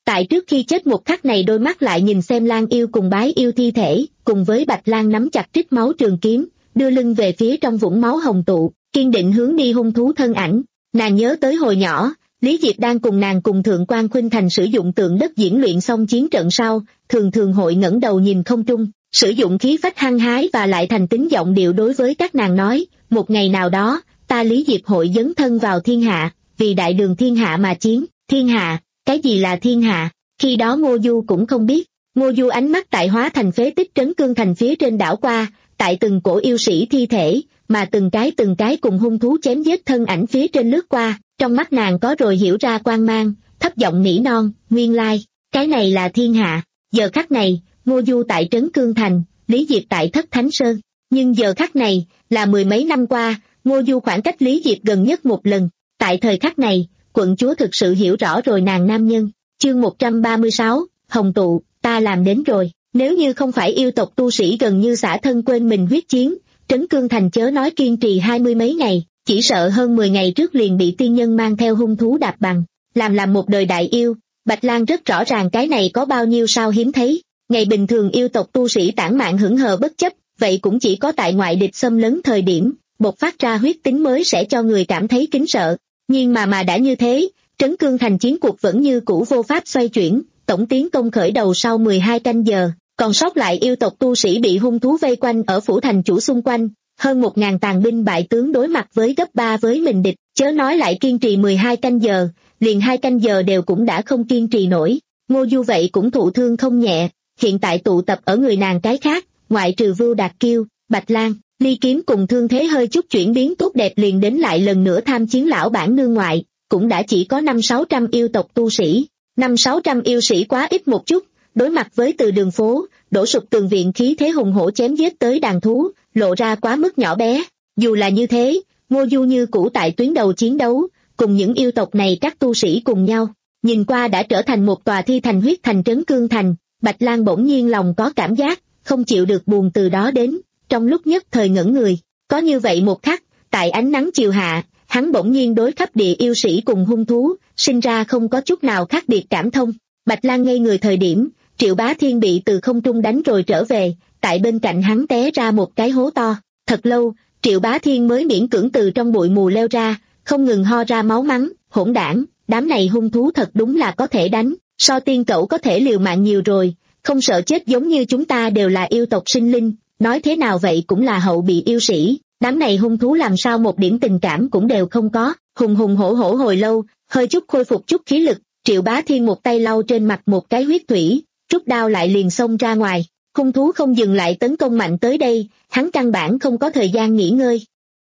Tại trước khi chết một khắc này đôi mắt lại nhìn xem Lan Yêu cùng Bái Yêu thi thể, cùng với Bạch Lang nắm chặt trích máu trường kiếm, đưa lưng về phía trong vũng máu hồng tụ, kiên định hướng đi hung thú thân ảnh. Nàng nhớ tới hồi nhỏ, Lý Diệp đang cùng nàng cùng Thượng quan Khuynh Thành sử dụng tượng đất diễn luyện xong chiến trận sau, thường thường hội ngẩng đầu nhìn không trung, sử dụng khí phách hăng hái và lại thành tính giọng điệu đối với các nàng nói, một ngày nào đó, ta Lý Diệp hội dấn thân vào thiên hạ, vì đại đường thiên hạ mà chiến. Thiên hạ, cái gì là thiên hạ? Khi đó Ngô Du cũng không biết. Ngô Du ánh mắt tại hóa thành phế tích Trấn Cương Thành phía trên đảo qua, tại từng cổ yêu sĩ thi thể, mà từng cái từng cái cùng hung thú chém giết thân ảnh phía trên lướt qua, trong mắt nàng có rồi hiểu ra quang mang, thấp giọng nỉ non, nguyên lai, cái này là thiên hạ. Giờ khắc này, Ngô Du tại Trấn Cương Thành, Lý Diệp tại Thất Thánh Sơn. Nhưng giờ khắc này, là mười mấy năm qua, Ngô Du khoảng cách Lý Diệp gần nhất một lần. Tại thời khắc này, quận chúa thực sự hiểu rõ rồi nàng nam nhân. Chương một trăm ba mươi sáu, Hồng Tụ, ta làm đến rồi. Nếu như không phải yêu tộc tu sĩ gần như xả thân quên mình huyết chiến, Trấn Cương Thành chớ nói kiên trì hai mươi mấy ngày, chỉ sợ hơn mười ngày trước liền bị tiên nhân mang theo hung thú đạp bằng. Làm làm một đời đại yêu, Bạch Lang rất rõ ràng cái này có bao nhiêu sao hiếm thấy. Ngày bình thường yêu tộc tu sĩ tản mạn hững hờ bất chấp, vậy cũng chỉ có tại ngoại địch xâm lấn thời điểm, bộc phát ra huyết tính mới sẽ cho người cảm thấy kính sợ. Nhưng mà mà đã như thế, Trấn Cương Thành chiến cuộc vẫn như cũ vô pháp xoay chuyển, tổng tiến công khởi đầu sau mười hai canh giờ, còn sót lại yêu tộc tu sĩ bị hung thú vây quanh ở phủ thành chủ xung quanh, hơn một ngàn tàn binh bại tướng đối mặt với gấp ba với mình địch, chớ nói lại kiên trì mười hai canh giờ, liền hai canh giờ đều cũng đã không kiên trì nổi. Ngô Du vậy cũng thụ thương không nhẹ, hiện tại tụ tập ở người nàng cái khác, ngoại trừ Vưu Đạt Kiêu, Bạch Lang, Ly Kiếm cùng thương thế hơi chút chuyển biến tốt đẹp liền đến lại lần nữa tham chiến lão bản nương ngoại, cũng đã chỉ có năm sáu trăm yêu tộc tu sĩ, năm sáu trăm yêu sĩ quá ít một chút, đối mặt với từ đường phố, đổ sụp tường viện khí thế hùng hổ chém giết tới đàn thú, lộ ra quá mức nhỏ bé. Dù là như thế, Ngô Du như cũ tại tuyến đầu chiến đấu, cùng những yêu tộc này các tu sĩ cùng nhau, nhìn qua đã trở thành một tòa thi thành huyết thành Trấn Cương Thành. Bạch Lang bỗng nhiên lòng có cảm giác, không chịu được buồn từ đó đến, trong lúc nhất thời ngẩn người. Có như vậy một khắc, tại ánh nắng chiều hạ, hắn bỗng nhiên đối khắp địa yêu sĩ cùng hung thú, sinh ra không có chút nào khác biệt cảm thông. Bạch Lang ngây người thời điểm, Triệu Bá Thiên bị từ không trung đánh rồi trở về, tại bên cạnh hắn té ra một cái hố to. Thật lâu, Triệu Bá Thiên mới miễn cưỡng từ trong bụi mù leo ra, không ngừng ho ra máu mắng, hỗn đảng, đám này hung thú thật đúng là có thể đánh, so tiên cẩu có thể liều mạng nhiều rồi, không sợ chết giống như chúng ta đều là yêu tộc sinh linh, nói thế nào vậy cũng là hậu bị yêu sĩ, đám này hung thú làm sao một điểm tình cảm cũng đều không có. Hùng hùng hổ hổ hồi lâu, hơi chút khôi phục chút khí lực, Triệu Bá Thiên một tay lau trên mặt một cái huyết thủy, rút đao lại liền xông ra ngoài. Hung thú không dừng lại tấn công mạnh tới đây, hắn căn bản không có thời gian nghỉ ngơi,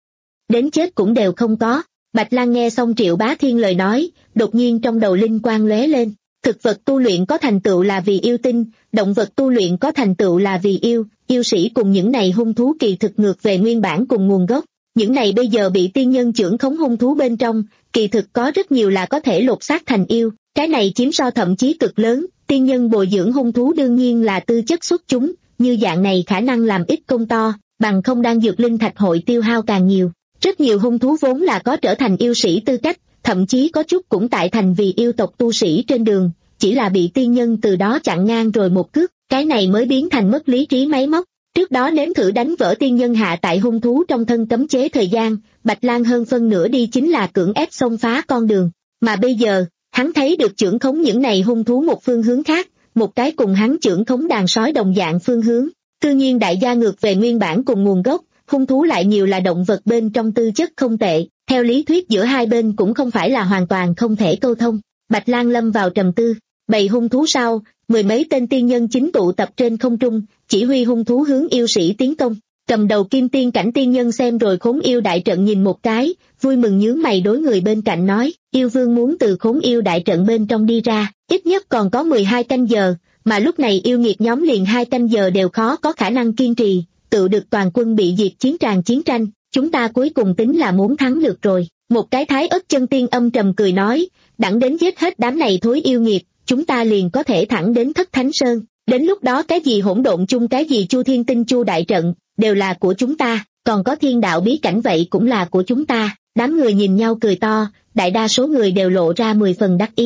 đến chết cũng đều không có. Bạch Lang nghe xong Triệu Bá Thiên lời nói, đột nhiên trong đầu linh quang lóe lên. Thực vật tu luyện có thành tựu là vì yêu tinh, động vật tu luyện có thành tựu là vì yêu, yêu sĩ cùng những này hung thú kỳ thực ngược về nguyên bản cùng nguồn gốc. Những này bây giờ bị tiên nhân chưởng khống hung thú bên trong, kỳ thực có rất nhiều là có thể lột xác thành yêu, cái này chiếm so thậm chí cực lớn. Tiên nhân bồi dưỡng hung thú đương nhiên là tư chất xuất chúng, như dạng này khả năng làm ít công to, bằng không đang dược linh thạch hội tiêu hao càng nhiều. Rất nhiều hung thú vốn là có trở thành yêu sĩ tư cách, thậm chí có chút cũng tại thành vì yêu tộc tu sĩ trên đường, chỉ là bị tiên nhân từ đó chặn ngang rồi một cước, cái này mới biến thành mất lý trí máy móc. Trước đó nếm thử đánh vỡ tiên nhân hạ tại hung thú trong thân cấm chế thời gian, Bạch Lang hơn phân nửa đi chính là cưỡng ép xông phá con đường, mà bây giờ, hắn thấy được chưởng khống những này hung thú một phương hướng khác, một cái cùng hắn chưởng khống đàn sói đồng dạng phương hướng. Tự nhiên đại gia ngược về nguyên bản cùng nguồn gốc, hung thú lại nhiều là động vật bên trong tư chất không tệ, theo lý thuyết giữa hai bên cũng không phải là hoàn toàn không thể câu thông. Bạch Lang lâm vào trầm tư, bầy hung thú sau, mười mấy tên tiên nhân chính tụ tập trên không trung, chỉ huy hung thú hướng yêu sĩ tiến công. Cầm đầu kim tiên cảnh tiên nhân xem rồi khốn yêu đại trận nhìn một cái, vui mừng nhướng mày đối người bên cạnh nói, yêu vương muốn từ khốn yêu đại trận bên trong đi ra, ít nhất còn có mười hai canh giờ, mà lúc này yêu nghiệt nhóm liền hai canh giờ đều khó có khả năng kiên trì, tự được toàn quân bị diệt chiến tràng chiến tranh, chúng ta cuối cùng tính là muốn thắng được rồi. Một cái thái ất chân tiên âm trầm cười nói, đặng đến giết hết đám này thối yêu nghiệt, chúng ta liền có thể thẳng đến Thất Thánh Sơn, đến lúc đó cái gì hỗn độn chung cái gì Chu Thiên Tinh Chu đại trận, đều là của chúng ta, còn có thiên đạo bí cảnh vậy cũng là của chúng ta. Đám người nhìn nhau cười to, đại đa số người đều lộ ra mười phần đắc ý.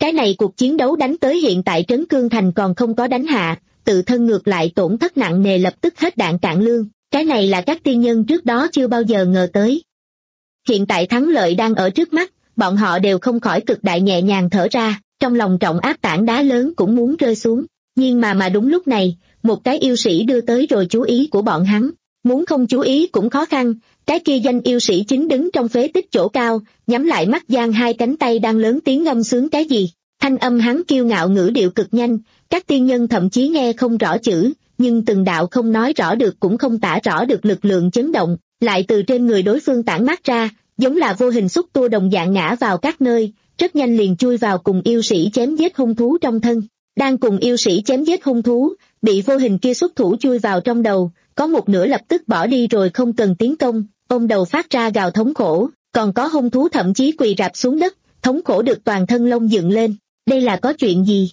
Cái này cuộc chiến đấu đánh tới hiện tại Trấn Cương Thành còn không có đánh hạ, tự thân ngược lại tổn thất nặng nề, lập tức hết đạn cạn lương, cái này là các tiên nhân trước đó chưa bao giờ ngờ tới. Hiện tại thắng lợi đang ở trước mắt, bọn họ đều không khỏi cực đại nhẹ nhàng thở ra, trong lòng trọng áp tảng đá lớn cũng muốn rơi xuống, nhưng mà mà đúng lúc này, một cái yêu sĩ đưa tới rồi chú ý của bọn hắn, muốn không chú ý cũng khó khăn, cái kia danh yêu sĩ chính đứng trong phế tích chỗ cao, nhắm lại mắt giang hai cánh tay đang lớn tiếng ngâm sướng cái gì, thanh âm hắn kiêu ngạo ngữ điệu cực nhanh, các tiên nhân thậm chí nghe không rõ chữ, nhưng từng đạo không nói rõ được cũng không tả rõ được lực lượng chấn động, lại từ trên người đối phương tản mát ra, giống là vô hình xúc tua đồng dạng ngã vào các nơi, rất nhanh liền chui vào cùng yêu sĩ chém giết hung thú trong thân. Đang cùng yêu sĩ chém giết hung thú, bị vô hình kia xuất thủ chui vào trong đầu, có một nửa lập tức bỏ đi rồi không cần tiến công, ôm đầu phát ra gào thống khổ, còn có hung thú thậm chí quỳ rạp xuống đất, thống khổ được toàn thân lông dựng lên. Đây là có chuyện gì?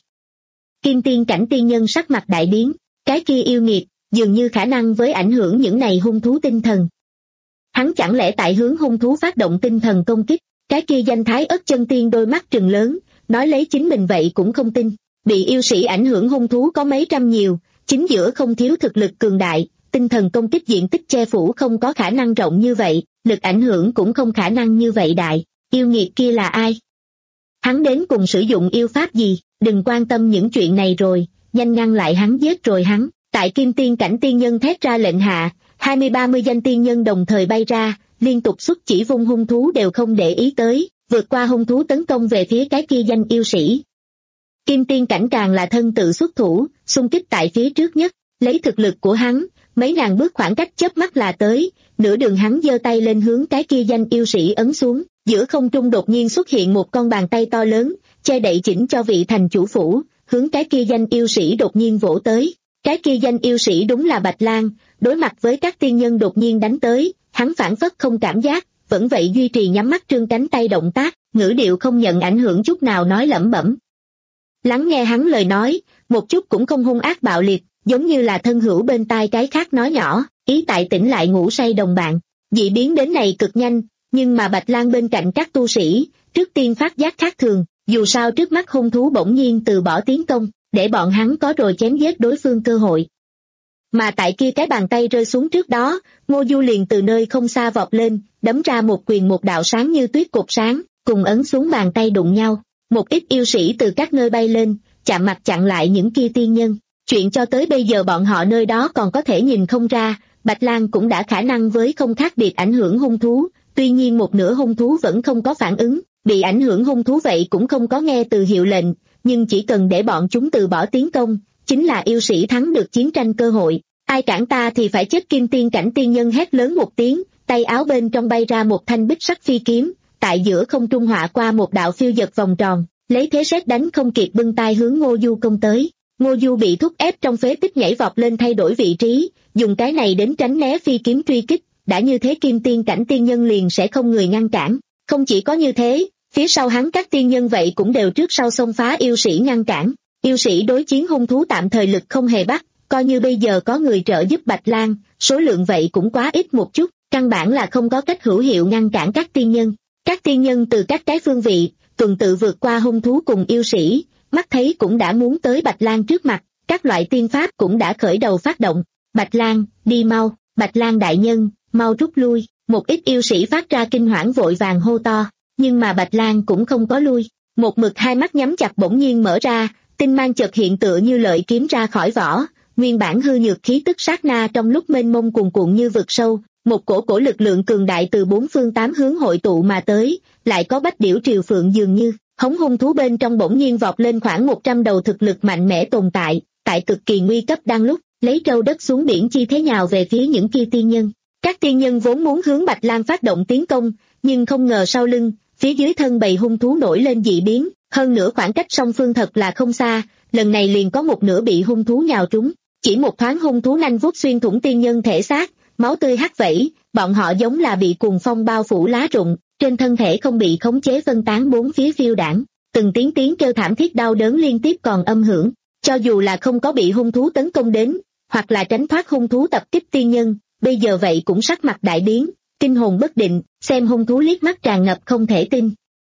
Kim tiên cảnh tiên nhân sắc mặt đại biến, cái kia yêu nghiệt, dường như khả năng với ảnh hưởng những này hung thú tinh thần. Hắn chẳng lẽ tại hướng hung thú phát động tinh thần công kích, cái kia danh thái ất chân tiên đôi mắt trừng lớn, nói lấy chính mình vậy cũng không tin, bị yêu sĩ ảnh hưởng hung thú có mấy trăm nhiều, chính giữa không thiếu thực lực cường đại, tinh thần công kích diện tích che phủ không có khả năng rộng như vậy, lực ảnh hưởng cũng không khả năng như vậy đại, yêu nghiệt kia là ai? Hắn đến cùng sử dụng yêu pháp gì, đừng quan tâm những chuyện này rồi, nhanh ngăn lại hắn giết rồi hắn, tại kim tiên cảnh tiên nhân thét ra lệnh hạ, hai mươi ba mươi danh tiên nhân đồng thời bay ra, liên tục xuất chỉ vung hung thú đều không để ý tới, vượt qua hung thú tấn công về phía cái kia danh yêu sĩ. Kim tiên cảnh càng là thân tự xuất thủ, xung kích tại phía trước nhất, lấy thực lực của hắn, mấy ngàn bước khoảng cách chớp mắt là tới, nửa đường hắn giơ tay lên hướng cái kia danh yêu sĩ ấn xuống, giữa không trung đột nhiên xuất hiện một con bàn tay to lớn, che đậy chỉnh cho vị thành chủ phủ, hướng cái kia danh yêu sĩ đột nhiên vỗ tới. Cái kia danh yêu sĩ đúng là Bạch Lang, đối mặt với các tiên nhân đột nhiên đánh tới, hắn phản phất không cảm giác, vẫn vậy duy trì nhắm mắt trương cánh tay động tác, ngữ điệu không nhận ảnh hưởng chút nào nói lẩm bẩm. Lắng nghe hắn lời nói, một chút cũng không hung ác bạo liệt, giống như là thân hữu bên tai cái khác nói nhỏ, ý tại tỉnh lại ngủ say đồng bạn. Dị biến đến này cực nhanh, nhưng mà Bạch Lang bên cạnh các tu sĩ, trước tiên phát giác khác thường, dù sao trước mắt hung thú bỗng nhiên từ bỏ tiến công, để bọn hắn có rồi chém giết đối phương cơ hội. Mà tại kia cái bàn tay rơi xuống trước đó, Ngô Du liền từ nơi không xa vọt lên, đấm ra một quyền một đạo sáng như tuyết cột sáng, cùng ấn xuống bàn tay đụng nhau. Một ít yêu sĩ từ các nơi bay lên, chạm mặt chặn lại những kia tiên nhân. Chuyện cho tới bây giờ bọn họ nơi đó còn có thể nhìn không ra, Bạch Lang cũng đã khả năng với không khác biệt ảnh hưởng hung thú, tuy nhiên một nửa hung thú vẫn không có phản ứng, bị ảnh hưởng hung thú vậy cũng không có nghe từ hiệu lệnh, nhưng chỉ cần để bọn chúng từ bỏ tiến công, chính là yêu sĩ thắng được chiến tranh cơ hội. Ai cản ta thì phải chết. Kim tiên cảnh tiên nhân hét lớn một tiếng, tay áo bên trong bay ra một thanh bích sắc phi kiếm, tại giữa không trung họa qua một đạo phiêu dật vòng tròn, lấy thế sét đánh không kịp bưng tay hướng Ngô Du công tới. Ngô Du bị thúc ép trong phế tích nhảy vọt lên thay đổi vị trí, dùng cái này đến tránh né phi kiếm truy kích, đã như thế kim tiên cảnh tiên nhân liền sẽ không người ngăn cản. Không chỉ có như thế, phía sau hắn các tiên nhân vậy cũng đều trước sau xông phá yêu sĩ ngăn cản. Yêu sĩ đối chiến hung thú tạm thời lực không hề bắt, coi như bây giờ có người trợ giúp Bạch Lang, số lượng vậy cũng quá ít một chút, căn bản là không có cách hữu hiệu ngăn cản các tiên nhân. Các tiên nhân từ các cái phương vị, tuần tự vượt qua hung thú cùng yêu sĩ, mắt thấy cũng đã muốn tới Bạch Lang trước mặt, các loại tiên pháp cũng đã khởi đầu phát động. Bạch Lang, đi mau, Bạch Lang đại nhân, mau rút lui. Một ít yêu sĩ phát ra kinh hoảng vội vàng hô to, nhưng mà Bạch Lang cũng không có lui. Một mực hai mắt nhắm chặt bỗng nhiên mở ra, tinh mang chợt hiện tựa như lợi kiếm ra khỏi vỏ, nguyên bản hư nhược khí tức sát na trong lúc mênh mông cuồn cuộn như vực sâu, một cổ cổ lực lượng cường đại từ bốn phương tám hướng hội tụ mà tới, lại có bách điểu triều phượng dường như, hống hung thú bên trong bỗng nhiên vọt lên khoảng một trăm đầu thực lực mạnh mẽ tồn tại, tại cực kỳ nguy cấp đang lúc, lấy trâu đất xuống biển chi thế nhào về phía những kia tiên nhân. Các tiên nhân vốn muốn hướng Bạch Lang phát động tiến công, nhưng không ngờ sau lưng, phía dưới thân bầy hung thú nổi lên dị biến, hơn nữa khoảng cách song phương thật là không xa, lần này liền có một nửa bị hung thú nhào trúng, chỉ một thoáng hung thú nanh vuốt xuyên thủng tiên nhân thể xác, máu tươi hắt vẩy, bọn họ giống là bị cuồng phong bao phủ lá rụng, trên thân thể không bị khống chế phân tán bốn phía phiêu đảng, từng tiếng tiếng kêu thảm thiết đau đớn liên tiếp còn âm hưởng, cho dù là không có bị hung thú tấn công đến, hoặc là tránh thoát hung thú tập kích tiên nhân, bây giờ vậy cũng sắc mặt đại biến, kinh hồn bất định, xem hung thú liếc mắt tràn ngập không thể tin.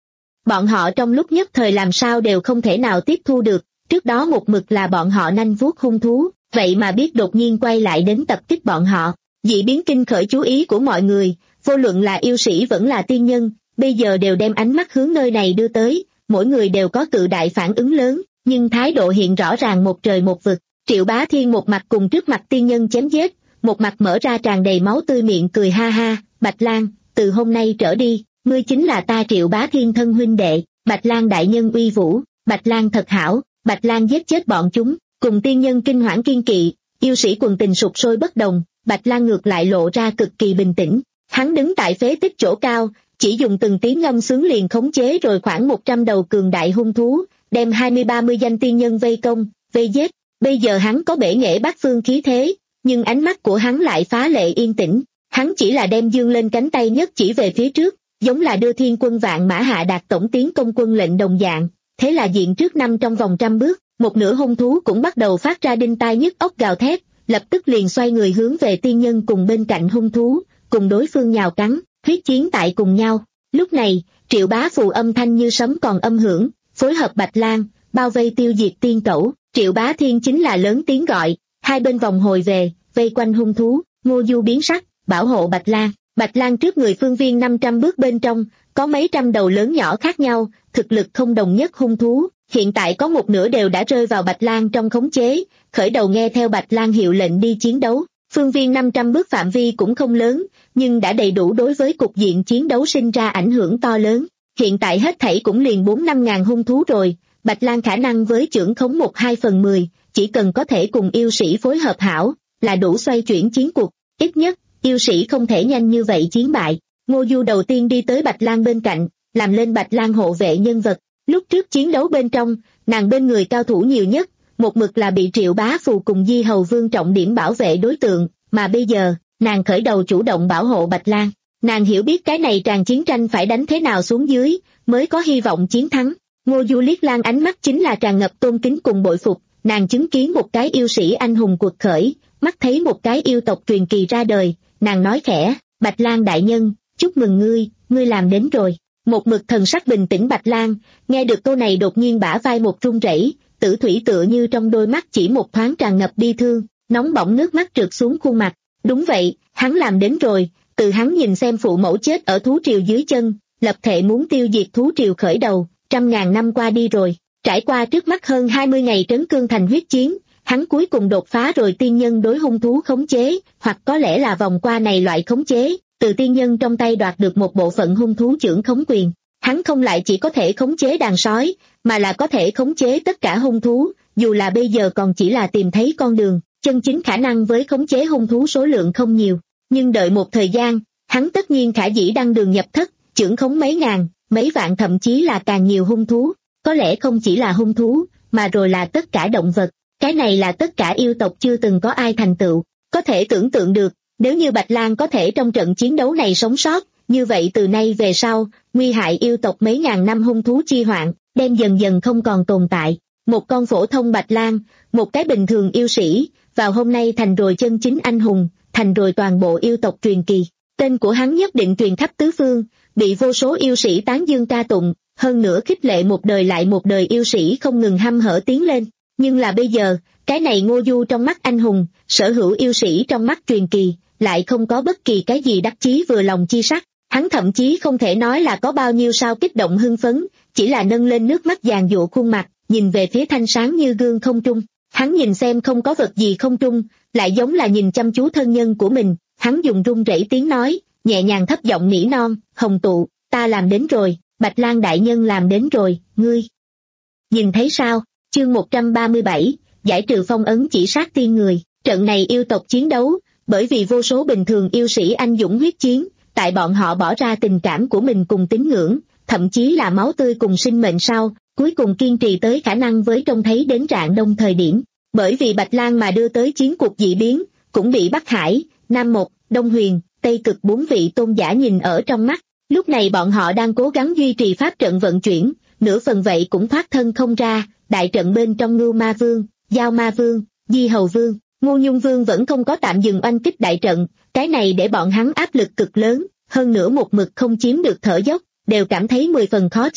Bọn họ trong lúc nhất thời làm sao đều không thể nào tiếp thu được, trước đó một mực là bọn họ nanh vuốt hung thú, vậy mà biết đột nhiên quay lại đến tập kích bọn họ. Dị biến kinh khởi chú ý của mọi người, vô luận là yêu sĩ vẫn là tiên nhân, bây giờ đều đem ánh mắt hướng nơi này đưa tới, mỗi người đều có cự đại phản ứng lớn, nhưng thái độ hiện rõ ràng một trời một vực. Triệu Bá Thiên một mặt cùng trước mặt tiên nhân chém giết, một mặt mở ra tràn đầy máu tươi miệng cười ha ha. Bạch Lang, từ hôm nay trở đi, ngươi chính là ta Triệu Bá Thiên thân huynh đệ. Bạch Lang đại nhân uy vũ, Bạch Lang thật hảo. Bạch Lang giết chết bọn chúng, cùng tiên nhân kinh hoảng kiên kỵ, yêu sĩ quần tình sụp sôi bất đồng. Bạch Lang ngược lại lộ ra cực kỳ bình tĩnh, hắn đứng tại phế tích chỗ cao, chỉ dùng từng tiếng ngâm sướng liền khống chế rồi khoảng một trăm đầu cường đại hung thú, đem hai mươi ba mươi danh tiên nhân vây công, vây giết. Bây giờ hắn có bể nghệ bát phương khí thế, nhưng ánh mắt của hắn lại phá lệ yên tĩnh, hắn chỉ là đem dương lên cánh tay nhất chỉ về phía trước, giống là đưa thiên quân vạn mã hạ đạt tổng tiến công quân lệnh đồng dạng. Thế là diện trước năm trong vòng trăm bước, một nửa hung thú cũng bắt đầu phát ra đinh tai nhức óc gào thét, lập tức liền xoay người hướng về tiên nhân cùng bên cạnh hung thú, cùng đối phương nhào cắn, huyết chiến tại cùng nhau. Lúc này, Triệu Bá Phù âm thanh như sấm còn âm hưởng, phối hợp Bạch Lang, bao vây tiêu diệt tiên cẩu. Triệu Bá Thiên chính là lớn tiếng gọi, hai bên vòng hồi về, vây quanh hung thú. Ngô Du biến sắc, bảo hộ Bạch Lang. Bạch Lang trước người phương viên năm trăm bước bên trong, có mấy trăm đầu lớn nhỏ khác nhau, thực lực không đồng nhất hung thú, hiện tại có một nửa đều đã rơi vào Bạch Lang trong khống chế, khởi đầu nghe theo Bạch Lang hiệu lệnh đi chiến đấu. Phương viên năm trăm bước phạm vi cũng không lớn, nhưng đã đầy đủ đối với cục diện chiến đấu sinh ra ảnh hưởng to lớn. Hiện tại hết thảy cũng liền bốn năm ngàn hung thú rồi, Bạch Lang khả năng với chưởng khống một hai phần mười, chỉ cần có thể cùng yêu sĩ phối hợp hảo, là đủ xoay chuyển chiến cuộc. Ít nhất, yêu sĩ không thể nhanh như vậy chiến bại. Ngô Du đầu tiên đi tới Bạch Lang bên cạnh, làm lên Bạch Lang hộ vệ nhân vật. Lúc trước chiến đấu bên trong, nàng bên người cao thủ nhiều nhất, một mực là bị Triệu Bá Phù cùng Di Hầu Vương trọng điểm bảo vệ đối tượng, mà bây giờ, nàng khởi đầu chủ động bảo hộ Bạch Lang. Nàng hiểu biết cái này tràn chiến tranh phải đánh thế nào xuống dưới, mới có hy vọng chiến thắng. Ngô Du liếc Lang ánh mắt chính là tràn ngập tôn kính cùng bội phục, nàng chứng kiến một cái yêu sĩ anh hùng cuộc khởi, mắt thấy một cái yêu tộc truyền kỳ ra đời, nàng nói khẽ, Bạch Lang đại nhân, chúc mừng ngươi, ngươi làm đến rồi. Một mực thần sắc bình tĩnh Bạch Lang, nghe được câu này đột nhiên bả vai một run rẩy, tử thủy tựa như trong đôi mắt chỉ một thoáng tràn ngập bi thương, nóng bỏng nước mắt trượt xuống khuôn mặt. Đúng vậy, hắn làm đến rồi, từ hắn nhìn xem phụ mẫu chết ở thú triều dưới chân, lập thể muốn tiêu diệt thú triều khởi đầu, trăm ngàn năm qua đi rồi, trải qua trước mắt hơn hai mươi ngày trấn cương thành huyết chiến, hắn cuối cùng đột phá rồi tiên nhân đối hung thú khống chế, hoặc có lẽ là vòng qua này loại khống chế, từ tiên nhân trong tay đoạt được một bộ phận hung thú chưởng khống quyền. Hắn không lại chỉ có thể khống chế đàn sói, mà là có thể khống chế tất cả hung thú, dù là bây giờ còn chỉ là tìm thấy con đường, chân chính khả năng với khống chế hung thú số lượng không nhiều. Nhưng đợi một thời gian, hắn tất nhiên khả dĩ đăng đường nhập thất, chưởng khống mấy ngàn, mấy vạn thậm chí là càng nhiều hung thú, có lẽ không chỉ là hung thú, mà rồi là tất cả động vật. Cái này là tất cả yêu tộc chưa từng có ai thành tựu, có thể tưởng tượng được, nếu như Bạch Lang có thể trong trận chiến đấu này sống sót, như vậy từ nay về sau, nguy hại yêu tộc mấy ngàn năm hung thú chi hoạn, đem dần dần không còn tồn tại. Một con phổ thông Bạch Lang, một cái bình thường yêu sĩ, vào hôm nay thành rồi chân chính anh hùng, thành rồi toàn bộ yêu tộc truyền kỳ. Tên của hắn nhất định truyền khắp tứ phương, bị vô số yêu sĩ tán dương ca tụng, hơn nữa khích lệ một đời lại một đời yêu sĩ không ngừng hăm hở tiến lên. Nhưng là bây giờ, cái này Ngô Du trong mắt anh hùng, sở hữu yêu sĩ trong mắt truyền kỳ, lại không có bất kỳ cái gì đắc chí vừa lòng chi sắc. Hắn thậm chí không thể nói là có bao nhiêu sao kích động hưng phấn, chỉ là nâng lên nước mắt giàn giụa khuôn mặt, nhìn về phía thanh sáng như gương không trung. Hắn nhìn xem không có vật gì không trung, lại giống là nhìn chăm chú thân nhân của mình. Hắn dùng run rẩy tiếng nói, nhẹ nhàng thấp giọng nỉ non, Hồng Tụ, ta làm đến rồi, Bạch Lang đại nhân làm đến rồi, ngươi nhìn thấy sao? Chương một trăm ba mươi bảy, giải trừ phong ấn chỉ sát tiên người. Trận này yêu tộc chiến đấu, bởi vì vô số bình thường yêu sĩ anh dũng huyết chiến, tại bọn họ bỏ ra tình cảm của mình cùng tín ngưỡng, thậm chí là máu tươi cùng sinh mệnh sau, cuối cùng kiên trì tới khả năng với trông thấy đến rạng đông thời điểm. Bởi vì Bạch Lang mà đưa tới chiến cuộc dị biến, cũng bị Bắc Hải, Nam Mộc, Đông Huyền, Tây Cực bốn vị tôn giả nhìn ở trong mắt. Lúc này bọn họ đang cố gắng duy trì pháp trận vận chuyển, nửa phần vậy cũng thoát thân không ra. Đại trận bên trong Ngưu Ma Vương, Giao Ma Vương, Di Hầu Vương, Ngô Nhung Vương vẫn không có tạm dừng oanh kích đại trận, cái này để bọn hắn áp lực cực lớn, hơn nữa một mực không chiếm được thở dốc, đều cảm thấy mười phần khó chịu.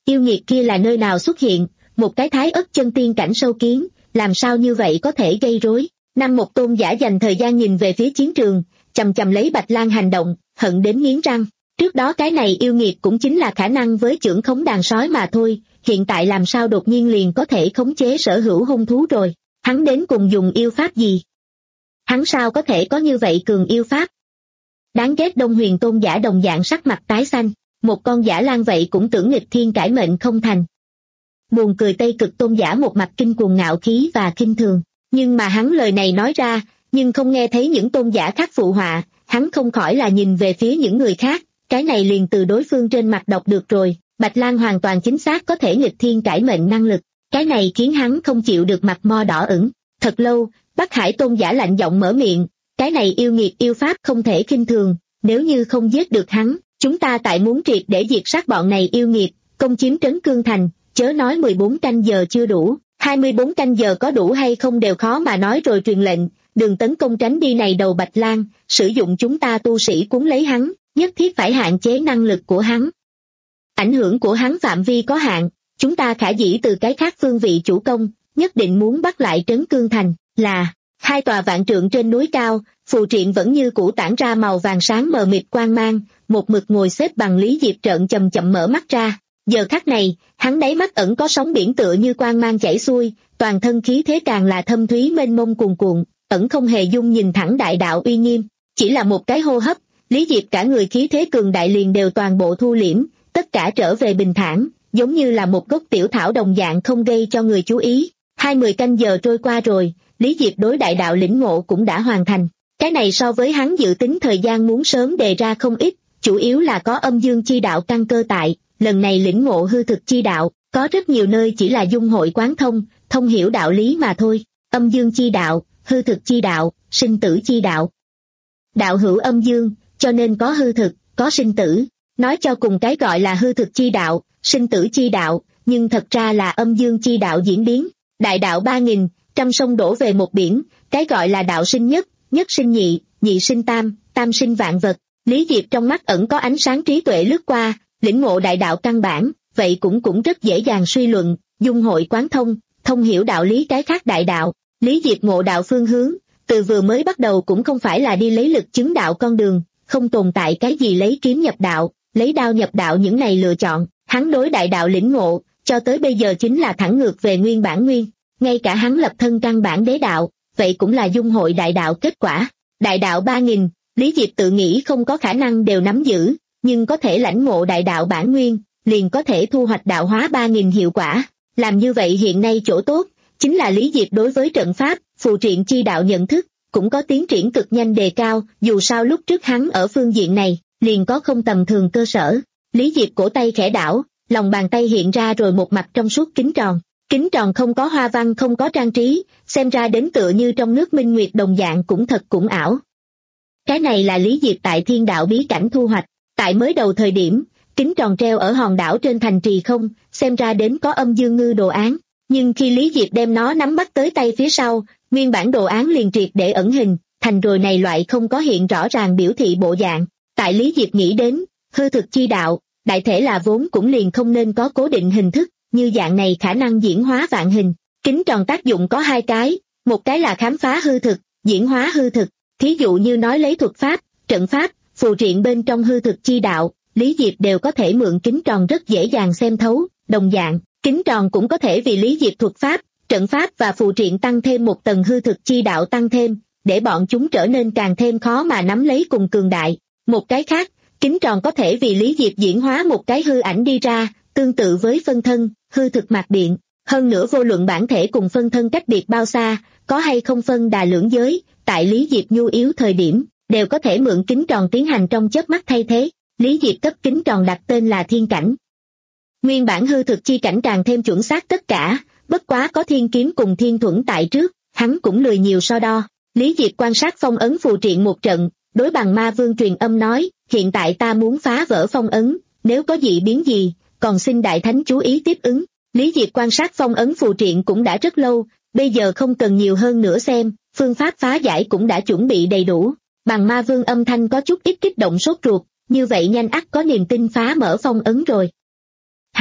Yêu nghiệt kia là nơi nào xuất hiện, một cái thái ất chân tiên cảnh sâu kiến, làm sao như vậy có thể gây rối. Năm một tôn giả dành thời gian nhìn về phía chiến trường, chầm chầm lấy Bạch Lang hành động, hận đến nghiến răng. Trước đó cái này yêu nghiệt cũng chính là khả năng với chưởng khống đàn sói mà thôi, hiện tại làm sao đột nhiên liền có thể khống chế sở hữu hung thú rồi, hắn đến cùng dùng yêu pháp gì? Hắn sao có thể có như vậy cường yêu pháp? Đáng ghét. Đông Huyền tôn giả đồng dạng sắc mặt tái xanh, một con giả lang vậy cũng tưởng nghịch thiên cải mệnh không thành. Buồn cười. Tây Cực tôn giả một mặt kinh cuồng ngạo khí và khinh thường, nhưng mà hắn lời này nói ra, nhưng không nghe thấy những tôn giả khác phụ họa, hắn không khỏi là nhìn về phía những người khác, cái này liền từ đối phương trên mặt đọc được rồi, Bạch Lang hoàn toàn chính xác có thể nghịch thiên cải mệnh năng lực, cái này khiến hắn không chịu được mặt mo đỏ ửng. Thật lâu, Bắc Hải tôn giả lạnh giọng mở miệng, cái này yêu nghiệt yêu pháp không thể khinh thường, nếu như không giết được hắn, chúng ta tại muốn triệt để diệt sát bọn này yêu nghiệt, công chiếm Trấn Cương Thành, chớ nói mười bốn canh giờ chưa đủ, hai mươi bốn canh giờ có đủ hay không đều khó mà nói rồi. Truyền lệnh, đường tấn công tránh đi này đầu Bạch Lang, sử dụng chúng ta tu sĩ cuốn lấy hắn, nhất thiết phải hạn chế năng lực của hắn. Ảnh hưởng của hắn phạm vi có hạn, chúng ta khả dĩ từ cái khác phương vị chủ công, nhất định muốn bắt lại Trấn Cương Thành, là hai tòa vạn trượng trên núi cao, phù triện vẫn như cũ tản ra màu vàng sáng mờ mịt quang mang, một mực ngồi xếp bằng Lý Diệp trợn chậm chậm mở mắt ra. Giờ khắc này, hắn đáy mắt ẩn có sóng biển tựa như quang mang chảy xuôi, toàn thân khí thế càng là thâm thúy mênh mông cuồn cuộn, ẩn không hề dung nhìn thẳng đại đạo uy nghiêm, chỉ là một cái hô hấp, Lý Diệp cả người khí thế cường đại liền đều toàn bộ thu liễm, tất cả trở về bình thản, giống như là một gốc tiểu thảo đồng dạng không gây cho người chú ý. Hai mươi canh giờ trôi qua rồi, Lý Diệp đối đại đạo lĩnh ngộ cũng đã hoàn thành, cái này so với hắn dự tính thời gian muốn sớm đề ra không ít, chủ yếu là có âm dương chi đạo căn cơ tại, lần này lĩnh ngộ hư thực chi đạo, có rất nhiều nơi chỉ là dung hội quán thông, thông hiểu đạo lý mà thôi, âm dương chi đạo, hư thực chi đạo, sinh tử chi đạo. Đạo hữu âm dương, cho nên có hư thực, có sinh tử, nói cho cùng cái gọi là hư thực chi đạo, sinh tử chi đạo, nhưng thật ra là âm dương chi đạo diễn biến, đại đạo ba nghìn, trăm sông đổ về một biển, cái gọi là đạo sinh nhất, nhất sinh nhị, nhị sinh tam, tam sinh vạn vật. Lý Diệp trong mắt ẩn có ánh sáng trí tuệ lướt qua, lĩnh ngộ đại đạo căn bản, vậy cũng cũng rất dễ dàng suy luận, dung hội quán thông, thông hiểu đạo lý cái khác đại đạo. Lý Diệp ngộ đạo phương hướng, từ vừa mới bắt đầu cũng không phải là đi lấy lực chứng đạo con đường, không tồn tại cái gì lấy kiếm nhập đạo, lấy đao nhập đạo những này lựa chọn, hắn đối đại đạo lĩnh ngộ, cho tới bây giờ chính là thẳng ngược về nguyên bản nguyên, ngay cả hắn lập thân căn bản đế đạo, vậy cũng là dung hội đại đạo kết quả. Đại đạo ba nghìn, Lý Diệp tự nghĩ không có khả năng đều nắm giữ, nhưng có thể lãnh ngộ đại đạo bản nguyên, liền có thể thu hoạch đạo hóa ba nghìn hiệu quả. Làm như vậy hiện nay chỗ tốt, chính là Lý Diệp đối với trận pháp, phù triện chi đạo nhận thức, cũng có tiến triển cực nhanh đề cao, dù sao lúc trước hắn ở phương diện này, liền có không tầm thường cơ sở. Lý Diệp cổ tay khẽ đảo, lòng bàn tay hiện ra rồi một mặt trong suốt kính tròn. Kính tròn không có hoa văn không có trang trí, xem ra đến tựa như trong nước minh nguyệt đồng dạng cũng thật cũng ảo. Cái này là Lý Diệp tại thiên đạo bí cảnh thu hoạch, tại mới đầu thời điểm, kính tròn treo ở hòn đảo trên thành trì không, xem ra đến có âm dương ngư đồ án, nhưng khi Lý Diệp đem nó nắm bắt tới tay phía sau, nguyên bản đồ án liền triệt để ẩn hình, thành rồi này loại không có hiện rõ ràng biểu thị bộ dạng. Tại Lý Diệp nghĩ đến, hư thực chi đạo, đại thể là vốn cũng liền không nên có cố định hình thức, như dạng này khả năng diễn hóa vạn hình. Kính tròn tác dụng có hai cái, một cái là khám phá hư thực, diễn hóa hư thực, thí dụ như nói lấy thuật pháp, trận pháp, phù triện bên trong hư thực chi đạo, Lý Diệp đều có thể mượn kính tròn rất dễ dàng xem thấu, đồng dạng, kính tròn cũng có thể vì Lý Diệp thuật pháp, trận pháp và phù triện tăng thêm một tầng hư thực chi đạo tăng thêm, để bọn chúng trở nên càng thêm khó mà nắm lấy cùng cường đại. Một cái khác, kính tròn có thể vì Lý Diệp diễn hóa một cái hư ảnh đi ra, tương tự với phân thân, hư thực mạt điện, hơn nữa vô luận bản thể cùng phân thân cách biệt bao xa, có hay không phân đà lưỡng giới, tại Lý Diệp nhu yếu thời điểm, đều có thể mượn kính tròn tiến hành trong chớp mắt thay thế. Lý Diệp cấp kính tròn đặt tên là thiên cảnh. Nguyên bản hư thực chi cảnh càng thêm chuẩn xác tất cả, bất quá có thiên kiếm cùng thiên thuẫn tại trước, hắn cũng lười nhiều so đo. Lý Diệp quan sát phong ấn phù triện một trận, đối bằng ma vương truyền âm nói, hiện tại ta muốn phá vỡ phong ấn, nếu có dị biến gì, còn xin đại thánh chú ý tiếp ứng. Lý Diệp quan sát phong ấn phù triện cũng đã rất lâu, bây giờ không cần nhiều hơn nữa xem, phương pháp phá giải cũng đã chuẩn bị đầy đủ. Bằng ma vương âm thanh có chút ít kích động sốt ruột, như vậy nhanh ắt có niềm tin phá mở phong ấn rồi. Hảo,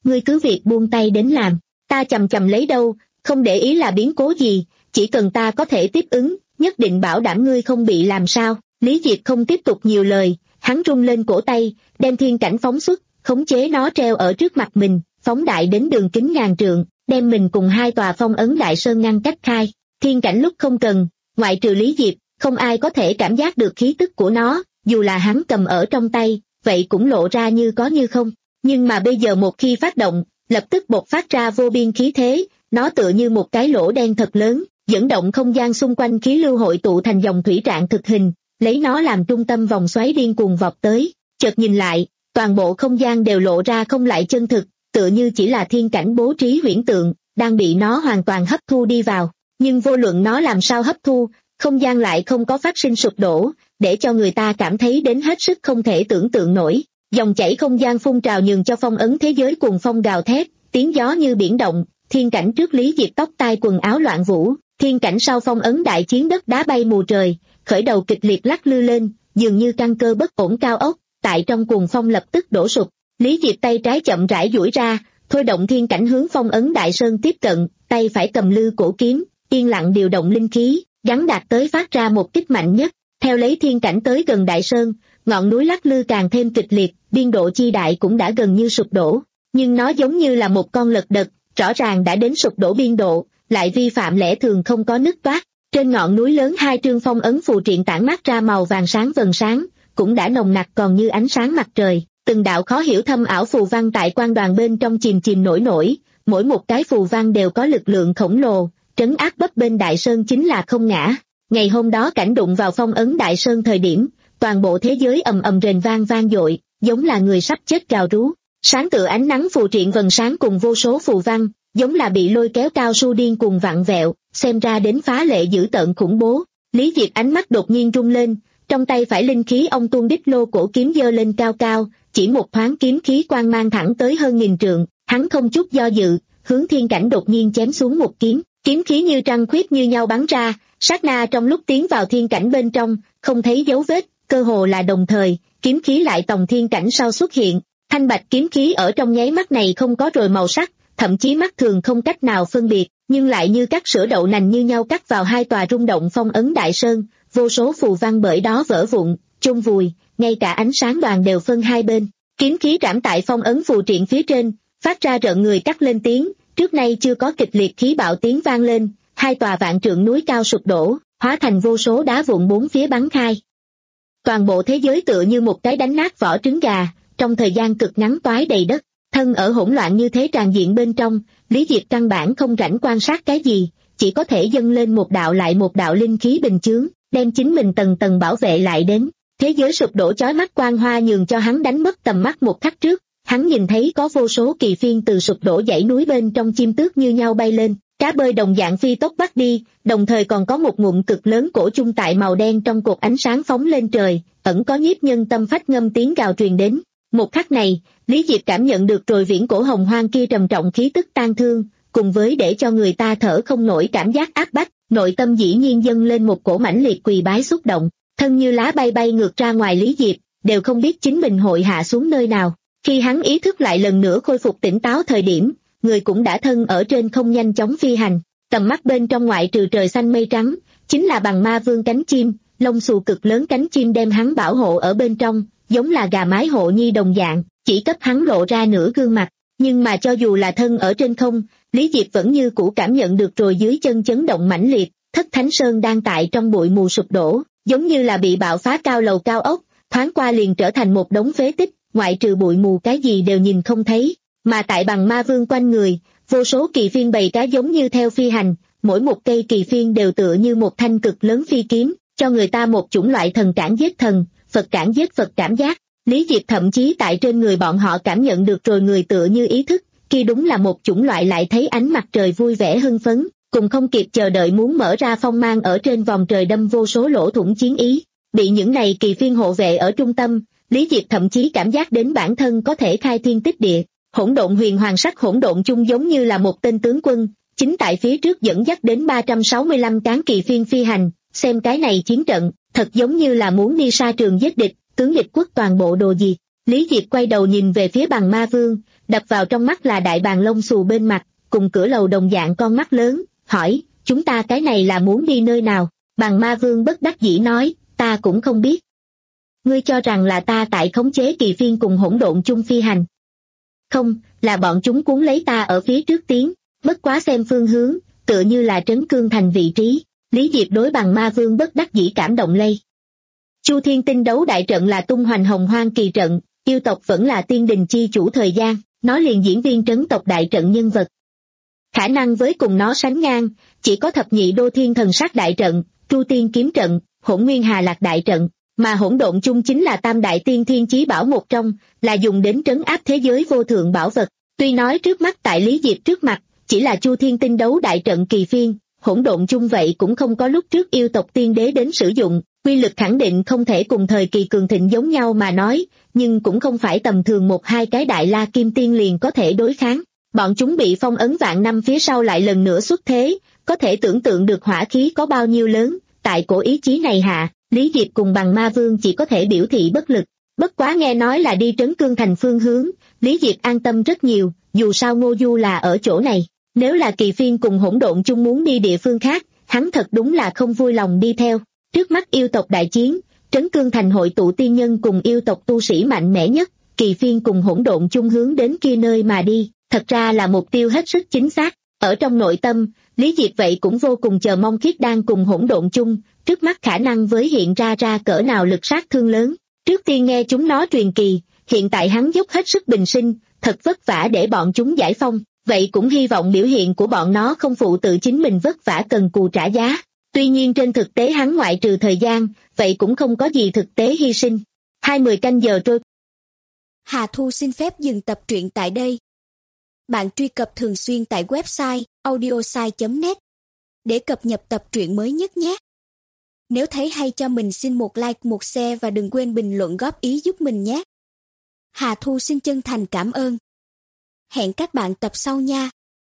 ngươi cứ việc buông tay đến làm, ta chầm chầm lấy đâu, không để ý là biến cố gì, chỉ cần ta có thể tiếp ứng, nhất định bảo đảm ngươi không bị làm sao. Lý Diệp không tiếp tục nhiều lời, hắn rung lên cổ tay, đem thiên cảnh phóng xuất, khống chế nó treo ở trước mặt mình, phóng đại đến đường kính ngàn trượng, đem mình cùng hai tòa phong ấn đại sơn ngăn cách khai. Thiên cảnh lúc không cần, ngoại trừ Lý Diệp, không ai có thể cảm giác được khí tức của nó, dù là hắn cầm ở trong tay, vậy cũng lộ ra như có như không. Nhưng mà bây giờ một khi phát động, lập tức bộc phát ra vô biên khí thế, nó tựa như một cái lỗ đen thật lớn, dẫn động không gian xung quanh khí lưu hội tụ thành dòng thủy trạng thực hình, lấy nó làm trung tâm vòng xoáy điên cuồng vọt tới. Chợt nhìn lại, toàn bộ không gian đều lộ ra không lại chân thực, tựa như chỉ là thiên cảnh bố trí huyễn tượng, đang bị nó hoàn toàn hấp thu đi vào. Nhưng vô luận nó làm sao hấp thu, không gian lại không có phát sinh sụp đổ, để cho người ta cảm thấy đến hết sức không thể tưởng tượng nổi. Dòng chảy không gian phun trào nhường cho phong ấn thế giới cuồng phong gào thét, tiếng gió như biển động, thiên cảnh trước Lý Diệp tóc tai quần áo loạn vũ, thiên cảnh sau phong ấn đại chiến đất đá bay mù trời, khởi đầu kịch liệt lắc lư lên, dường như căn cơ bất ổn cao ốc, tại trong cuồng phong lập tức đổ sụp. Lý Diệp tay trái chậm rãi duỗi ra, thôi động thiên cảnh hướng phong ấn đại sơn tiếp cận, tay phải cầm lư cổ kiếm, yên lặng điều động linh khí, gắn đạt tới phát ra một kích mạnh nhất. Theo lấy thiên cảnh tới gần đại sơn, ngọn núi lắc lư càng thêm kịch liệt, biên độ chi đại cũng đã gần như sụp đổ, nhưng nó giống như là một con lật đật, rõ ràng đã đến sụp đổ biên độ, lại vi phạm lẽ thường không có nứt toát. Trên ngọn núi lớn hai trương phong ấn phù triện tản mát ra màu vàng sáng vầng sáng, cũng đã nồng nặc còn như ánh sáng mặt trời. Từng đạo khó hiểu thâm ảo phù văn tại quan đoàn bên trong chìm chìm nổi nổi, mỗi một cái phù văn đều có lực lượng khổng lồ, trấn áp bấp bên đại sơn chính là không ngã. Ngày hôm đó cảnh đụng vào phong ấn đại sơn thời điểm, toàn bộ thế giới ầm ầm rền vang vang dội, giống là người sắp chết gào rú. Sáng tựa ánh nắng phù triện vầng sáng cùng vô số phù văn, giống là bị lôi kéo cao su điên cuồng vặn vẹo, xem ra đến phá lệ dữ tợn khủng bố. Lý Diệp ánh mắt đột nhiên rung lên, trong tay phải linh khí ông tuôn đích lô cổ kiếm giơ lên cao cao, chỉ một thoáng kiếm khí quang mang thẳng tới hơn nghìn trượng, hắn không chút do dự, hướng thiên cảnh đột nhiên chém xuống một kiếm, kiếm khí như trăng khuyết như nhau bắn ra, sát na trong lúc tiến vào thiên cảnh bên trong, không thấy dấu vết, cơ hồ là đồng thời, kiếm khí lại tòng thiên cảnh sau xuất hiện, thanh bạch kiếm khí ở trong nháy mắt này không có rồi màu sắc, thậm chí mắt thường không cách nào phân biệt, nhưng lại như cắt sữa đậu nành như nhau cắt vào hai tòa rung động phong ấn đại sơn, vô số phù văn bởi đó vỡ vụn, chôn vùi, ngay cả ánh sáng đoàn đều phân hai bên. Kiếm khí trảm tại phong ấn phù triện phía trên, phát ra rợn người cắt lên tiếng, trước nay chưa có kịch liệt khí bạo tiếng vang lên, hai tòa vạn trượng núi cao sụp đổ, hóa thành vô số đá vụn bốn phía bắn khai. Toàn bộ thế giới tựa như một cái đánh nát vỏ trứng gà, trong thời gian cực ngắn toái đầy đất. Thân ở hỗn loạn như thế tràn diện bên trong, Lý Diệp căn bản không rảnh quan sát cái gì, chỉ có thể dâng lên một đạo lại một đạo linh khí bình chướng, đem chính mình tầng tầng bảo vệ lại đến. Thế giới sụp đổ chói mắt quang hoa nhường cho hắn đánh mất tầm mắt một khắc trước, hắn nhìn thấy có vô số kỳ phiên từ sụp đổ dãy núi bên trong chim tước như nhau bay lên, cá bơi đồng dạng phi tốc bắt đi, đồng thời còn có một ngụm cực lớn cổ chung tại màu đen trong cột ánh sáng phóng lên trời, ẩn có nhiếp nhân tâm phách ngâm tiếng gào truyền đến. Một khắc này, Lý Diệp cảm nhận được rồi viễn cổ hồng hoang kia trầm trọng khí tức tang thương, cùng với để cho người ta thở không nổi cảm giác áp bách, nội tâm dĩ nhiên dâng lên một cổ mãnh liệt quỳ bái xúc động, thân như lá bay bay ngược ra ngoài. Lý Diệp đều không biết chính mình hội hạ xuống nơi nào. Khi hắn ý thức lại lần nữa khôi phục tỉnh táo thời điểm, người cũng đã thân ở trên không nhanh chóng phi hành, tầm mắt bên trong ngoại trừ trời xanh mây trắng, chính là bằng ma vương cánh chim, lông xù cực lớn cánh chim đem hắn bảo hộ ở bên trong, giống là gà mái hộ nhi đồng dạng, chỉ cấp hắn lộ ra nửa gương mặt. Nhưng mà cho dù là thân ở trên không, Lý Diệp vẫn như cũ cảm nhận được rồi dưới chân chấn động mãnh liệt, Thất Thánh Sơn đang tại trong bụi mù sụp đổ, giống như là bị bạo phá cao lầu cao ốc, thoáng qua liền trở thành một đống phế tích, ngoại trừ bụi mù cái gì đều nhìn không thấy. Mà tại bằng ma vương quanh người, vô số kỳ phiên bầy cá giống như theo phi hành, mỗi một cây kỳ phiên đều tựa như một thanh cực lớn phi kiếm, cho người ta một chủng loại thần cản giết thần, Phật cản giết Phật cảm giác. Lý Diệp thậm chí tại trên người bọn họ cảm nhận được rồi người tựa như ý thức, kia đúng là một chủng loại lại thấy ánh mặt trời vui vẻ hưng phấn, cùng không kịp chờ đợi muốn mở ra phong mang ở trên vòng trời đâm vô số lỗ thủng chiến ý. Bị những này kỳ phiên hộ vệ ở trung tâm, Lý Diệp thậm chí cảm giác đến bản thân có thể khai thiên tích địa. Hỗn độn huyền hoàng sắc hỗn độn chung giống như là một tên tướng quân, chính tại phía trước dẫn dắt đến ba trăm sáu mươi lăm cán kỳ phiên phi hành, xem cái này chiến trận, thật giống như là muốn đi xa trường giết địch, tướng địch quốc toàn bộ đồ diệt. Lý Diệp quay đầu nhìn về phía Bằng Ma Vương, đập vào trong mắt là đại bàng lông xù bên mặt, cùng cửa lầu đồng dạng con mắt lớn, hỏi, chúng ta cái này là muốn đi nơi nào? Bằng Ma Vương bất đắc dĩ nói, ta cũng không biết. Ngươi cho rằng là ta tại khống chế kỳ phiên cùng hỗn độn chung phi hành. Không, là bọn chúng cuốn lấy ta ở phía trước tiến, bất quá xem phương hướng, tựa như là Trấn Cương Thành vị trí. Lý Diệp đối Bằng Ma Vương bất đắc dĩ cảm động lây. Chu Thiên Tinh đấu đại trận là tung hoành hồng hoang kỳ trận, yêu tộc vẫn là tiên đình chi chủ thời gian, nó liền diễn viên trấn tộc đại trận nhân vật. Khả năng với cùng nó sánh ngang, chỉ có thập nhị đô thiên thần sát đại trận, Chu Tiên kiếm trận, Hỗn Nguyên Hà Lạc đại trận, mà hỗn độn chung chính là tam đại tiên thiên chí bảo một trong, là dùng đến trấn áp thế giới vô thượng bảo vật. Tuy nói trước mắt tại Lý Diệp trước mặt, chỉ là Chu Thiên Tinh đấu đại trận kỳ phiên, hỗn độn chung vậy cũng không có lúc trước yêu tộc tiên đế đến sử dụng, quy lực khẳng định không thể cùng thời kỳ cường thịnh giống nhau mà nói, nhưng cũng không phải tầm thường một hai cái đại la kim tiên liền có thể đối kháng. Bọn chúng bị phong ấn vạn năm phía sau lại lần nữa xuất thế, có thể tưởng tượng được hỏa khí có bao nhiêu lớn, tại cổ ý chí này hạ, Lý Diệp cùng Bằng Ma Vương chỉ có thể biểu thị bất lực. Bất quá nghe nói là đi Trấn Cương Thành phương hướng, Lý Diệp an tâm rất nhiều, dù sao Ngô Du là ở chỗ này. Nếu là kỳ phiên cùng hỗn độn chung muốn đi địa phương khác, hắn thật đúng là không vui lòng đi theo. Trước mắt yêu tộc đại chiến, Trấn Cương Thành hội tụ tiên nhân cùng yêu tộc tu sĩ mạnh mẽ nhất, kỳ phiên cùng hỗn độn chung hướng đến kia nơi mà đi, thật ra là mục tiêu hết sức chính xác. Ở trong nội tâm, Lý Diệp vậy cũng vô cùng chờ mong Khiết Đan cùng hỗn độn chung, trước mắt khả năng với hiện ra ra cỡ nào lực sát thương lớn. Trước tiên nghe chúng nó truyền kỳ, hiện tại hắn dốc hết sức bình sinh, thật vất vả để bọn chúng giải phong, vậy cũng hy vọng biểu hiện của bọn nó không phụ tự chính mình vất vả cần cù trả giá. Tuy nhiên trên thực tế hắn ngoại trừ thời gian, vậy cũng không có gì thực tế hy sinh. Hai mươi canh giờ trôi. Hà Thu xin phép dừng tập truyện tại đây. Bạn truy cập thường xuyên tại website audiosai chấm net để cập nhật tập truyện mới nhất nhé. Nếu thấy hay cho mình xin một like, một share và đừng quên bình luận góp ý giúp mình nhé. Hà Thu xin chân thành cảm ơn. Hẹn các bạn tập sau nha.